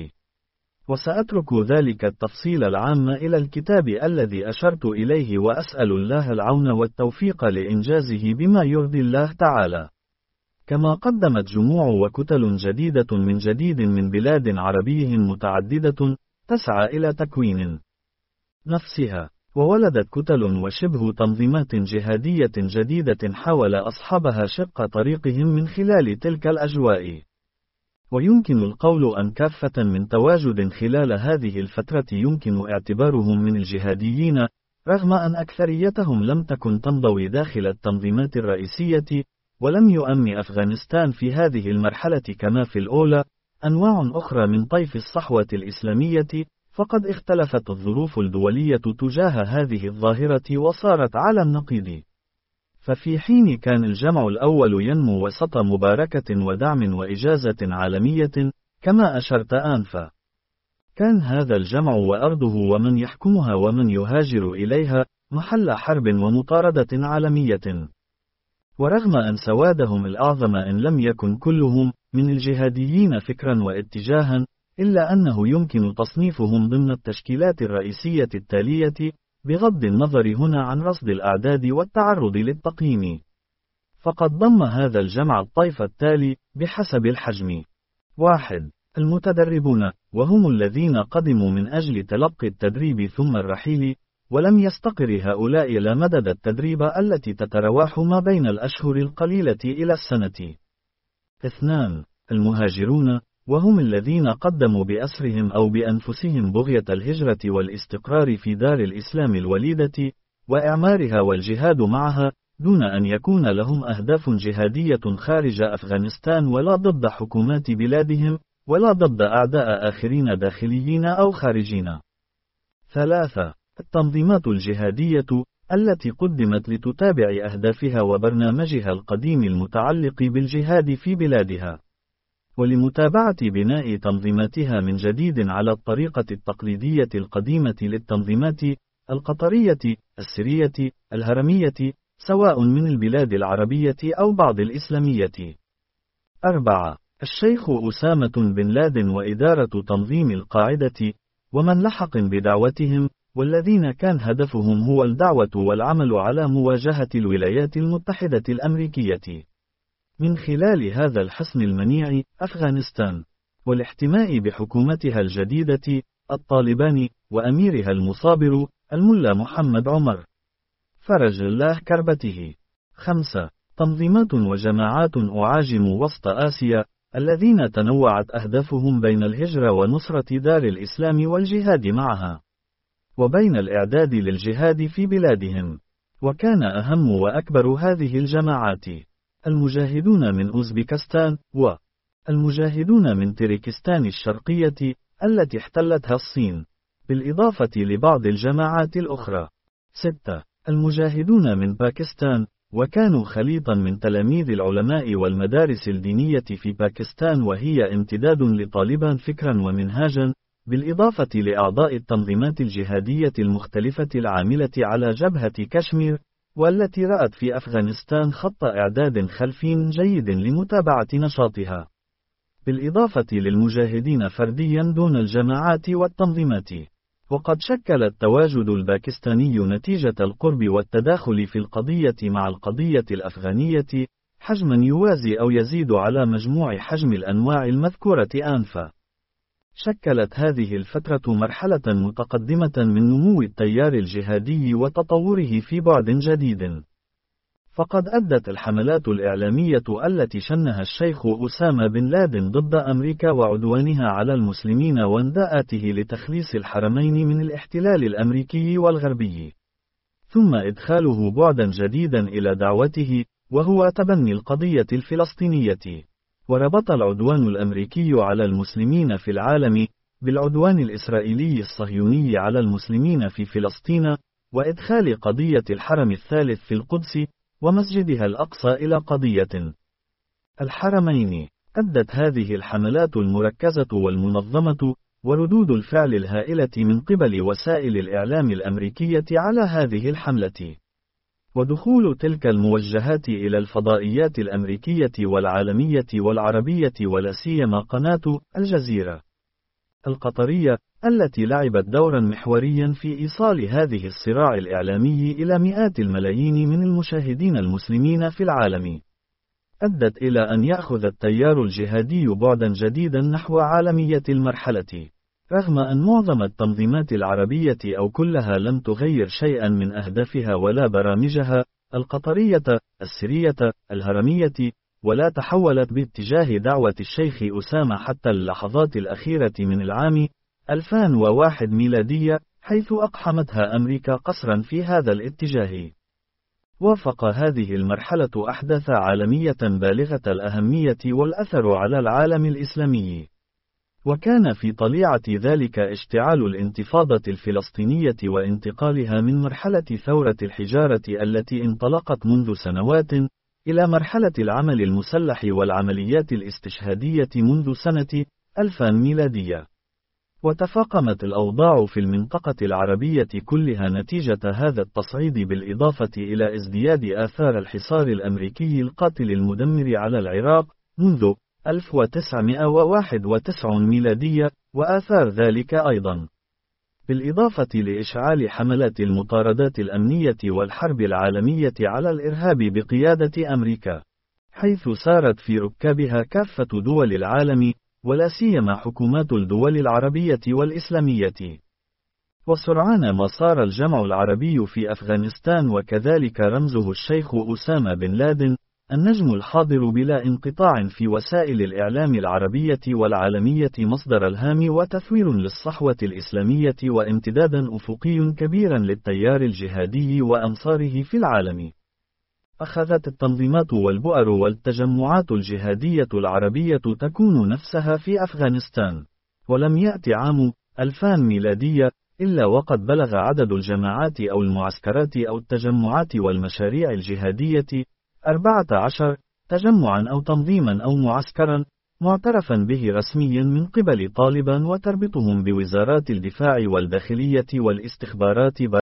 وسأترك ذلك التفصيل العام إلى الكتاب الذي أشرت إليه، وأسأل الله العون والتوفيق لإنجازه بما يرضي الله تعالى. كما قدمت جموع وكتل جديدة من جديد من بلاد عربية متعددة تسعى إلى تكوين نفسها، وولدت كتل وشبه تنظيمات جهادية جديدة حاول أصحابها شق طريقهم من خلال تلك الأجواء. ويمكن القول أن كافة من تواجد خلال هذه الفترة يمكن اعتبارهم من الجهاديين، رغم أن أكثريتهم لم تكن تنضوي داخل التنظيمات الرئيسية، ولم يؤمن أفغانستان في هذه المرحلة كما في الأولى أنواع أخرى من طيف الصحوة الإسلامية، فقد اختلفت الظروف الدولية تجاه هذه الظاهرة وصارت على النقيض. ففي حين كان الجمع الأول ينمو وسط مباركة ودعم وإجازة عالمية كما أشرت آنفا، كان هذا الجمع وأرضه ومن يحكمها ومن يهاجر إليها محل حرب ومطاردة عالمية. ورغم أن سوادهم الأعظم إن لم يكن كلهم من الجهاديين فكرا واتجاها، إلا أنه يمكن تصنيفهم ضمن التشكيلات الرئيسية التالية، بغض النظر هنا عن رصد الأعداد والتعرض للتقييم. فقد ضم هذا الجمع الطيف التالي بحسب الحجم: واحد المتدربون، وهم الذين قدموا من أجل تلقي التدريب ثم الرحيل، ولم يستقر هؤلاء لا مدد التدريب التي تتراوح ما بين الأشهر القليلة إلى السنة. اثنان. المهاجرون، وهم الذين قدموا بأسرهم أو بأنفسهم بغية الهجرة والاستقرار في دار الإسلام الوليدة، وإعمارها والجهاد معها، دون أن يكون لهم أهداف جهادية خارج أفغانستان ولا ضد حكومات بلادهم، ولا ضد أعداء آخرين داخليين أو خارجين. ثلاثة. التنظيمات الجهادية، التي قدمت لتتابع أهدافها وبرنامجها القديم المتعلق بالجهاد في بلادها، ولمتابعة بناء تنظيماتها من جديد على الطريقة التقليدية القديمة للتنظيمات القطرية، السرية، الهرمية، سواء من البلاد العربية أو بعض الإسلامية. أربعة. الشيخ أسامة بن لادن وإدارة تنظيم القاعدة، ومن لحق بدعوتهم، والذين كان هدفهم هو الدعوة والعمل على مواجهة الولايات المتحدة الأمريكية من خلال هذا الحصن المنيع أفغانستان، والاحتماء بحكومتها الجديدة الطالبان وأميرها المصابر الملا محمد عمر فرج الله كربته. خمسة. تنظيمات وجماعات أعاجم وسط آسيا، الذين تنوعت أهدافهم بين الهجرة ونصرة دار الإسلام والجهاد معها، وبين الإعداد للجهاد في بلادهم. وكان أهم وأكبر هذه الجماعات المجاهدون من أوزبكستان، والمجاهدون من تركستان الشرقية التي احتلتها الصين، بالإضافة لبعض الجماعات الأخرى. ستة. المجاهدون من باكستان، وكانوا خليطا من تلاميذ العلماء والمدارس الدينية في باكستان، وهي امتداد لطالبان فكرا ومنهاجا، بالإضافة لأعضاء التنظيمات الجهادية المختلفة العاملة على جبهة كشمير، والتي رأت في أفغانستان خط إعداد خلفي جيد لمتابعة نشاطها، بالإضافة للمجاهدين فرديا دون الجماعات والتنظيمات. وقد شكل التواجد الباكستاني نتيجة القرب والتداخل في القضية مع القضية الأفغانية حجما يوازي أو يزيد على مجموع حجم الأنواع المذكورة آنفا. شكلت هذه الفترة مرحلة متقدمة من نمو التيار الجهادي وتطوره في بعد جديد. فقد أدت الحملات الإعلامية التي شنها الشيخ أسامة بن لادن ضد أمريكا وعدوانها على المسلمين وانداءاته لتخليص الحرمين من الاحتلال الأمريكي والغربي، ثم إدخاله بعدا جديدا إلى دعوته، وهو تبني القضية الفلسطينية. وربط العدوان الأمريكي على المسلمين في العالم بالعدوان الإسرائيلي الصهيوني على المسلمين في فلسطين، وإدخال قضية الحرم الثالث في القدس ومسجدها الأقصى إلى قضية الحرمين. أدت هذه الحملات المركزة والمنظمة وردود الفعل الهائلة من قبل وسائل الإعلام الأمريكية على هذه الحملة، ودخول تلك الموجهات إلى الفضائيات الأمريكية والعالمية والعربية ولا سيما قناة الجزيرة القطرية، التي لعبت دورا محوريا في إيصال هذه الصراع الإعلامي إلى مئات الملايين من المشاهدين المسلمين في العالم، أدت إلى أن يأخذ التيار الجهادي بعدا جديدا نحو عالمية المرحلة، رغم أن معظم التنظيمات العربية أو كلها لم تغير شيئا من أهدافها ولا برامجها القطرية، السرية، الهرمية، ولا تحولت باتجاه دعوة الشيخ أسامة حتى اللحظات الأخيرة من العام ألفين وواحد ميلادية، حيث أقحمتها أمريكا قسرا في هذا الاتجاه. وافق هذه المرحلة أحداث عالمية بالغة الأهمية والأثر على العالم الإسلامي، وكان في طليعة ذلك اشتعال الانتفاضة الفلسطينية وانتقالها من مرحلة ثورة الحجارة التي انطلقت منذ سنوات إلى مرحلة العمل المسلح والعمليات الاستشهادية منذ سنة ألفين ميلادية. وتفاقمت الأوضاع في المنطقة العربية كلها نتيجة هذا التصعيد، بالإضافة إلى ازدياد آثار الحصار الأمريكي القاتل المدمر على العراق منذ ألف وتسعمائة وواحد وتسعين ميلادية، وآثار ذلك أيضا، بالإضافة لإشعال حملات المطاردات الأمنية والحرب العالمية على الإرهاب بقيادة أمريكا، حيث سارت في ركابها كافة دول العالم، ولا سيما حكومات الدول العربية والإسلامية. وسرعان ما صار الجمع العربي في أفغانستان وكذلك رمزه الشيخ أسامة بن لادن، النجم الحاضر بلا انقطاع في وسائل الإعلام العربية والعالمية، مصدر الهام وتثوير للصحوة الإسلامية وامتدادا أفقي كبيرا للتيار الجهادي وأنصاره في العالم. أخذت التنظيمات والبؤر والتجمعات الجهادية العربية تكون نفسها في أفغانستان، ولم يأتي عام ألفين ميلادية إلا وقد بلغ عدد الجماعات أو المعسكرات أو التجمعات والمشاريع الجهادية أربعة عشر تجمعا أو تنظيما أو معسكرا معترفا به رسميا من قبل طالبان، وتربطهم بوزارات الدفاع والداخلية والاستخبارات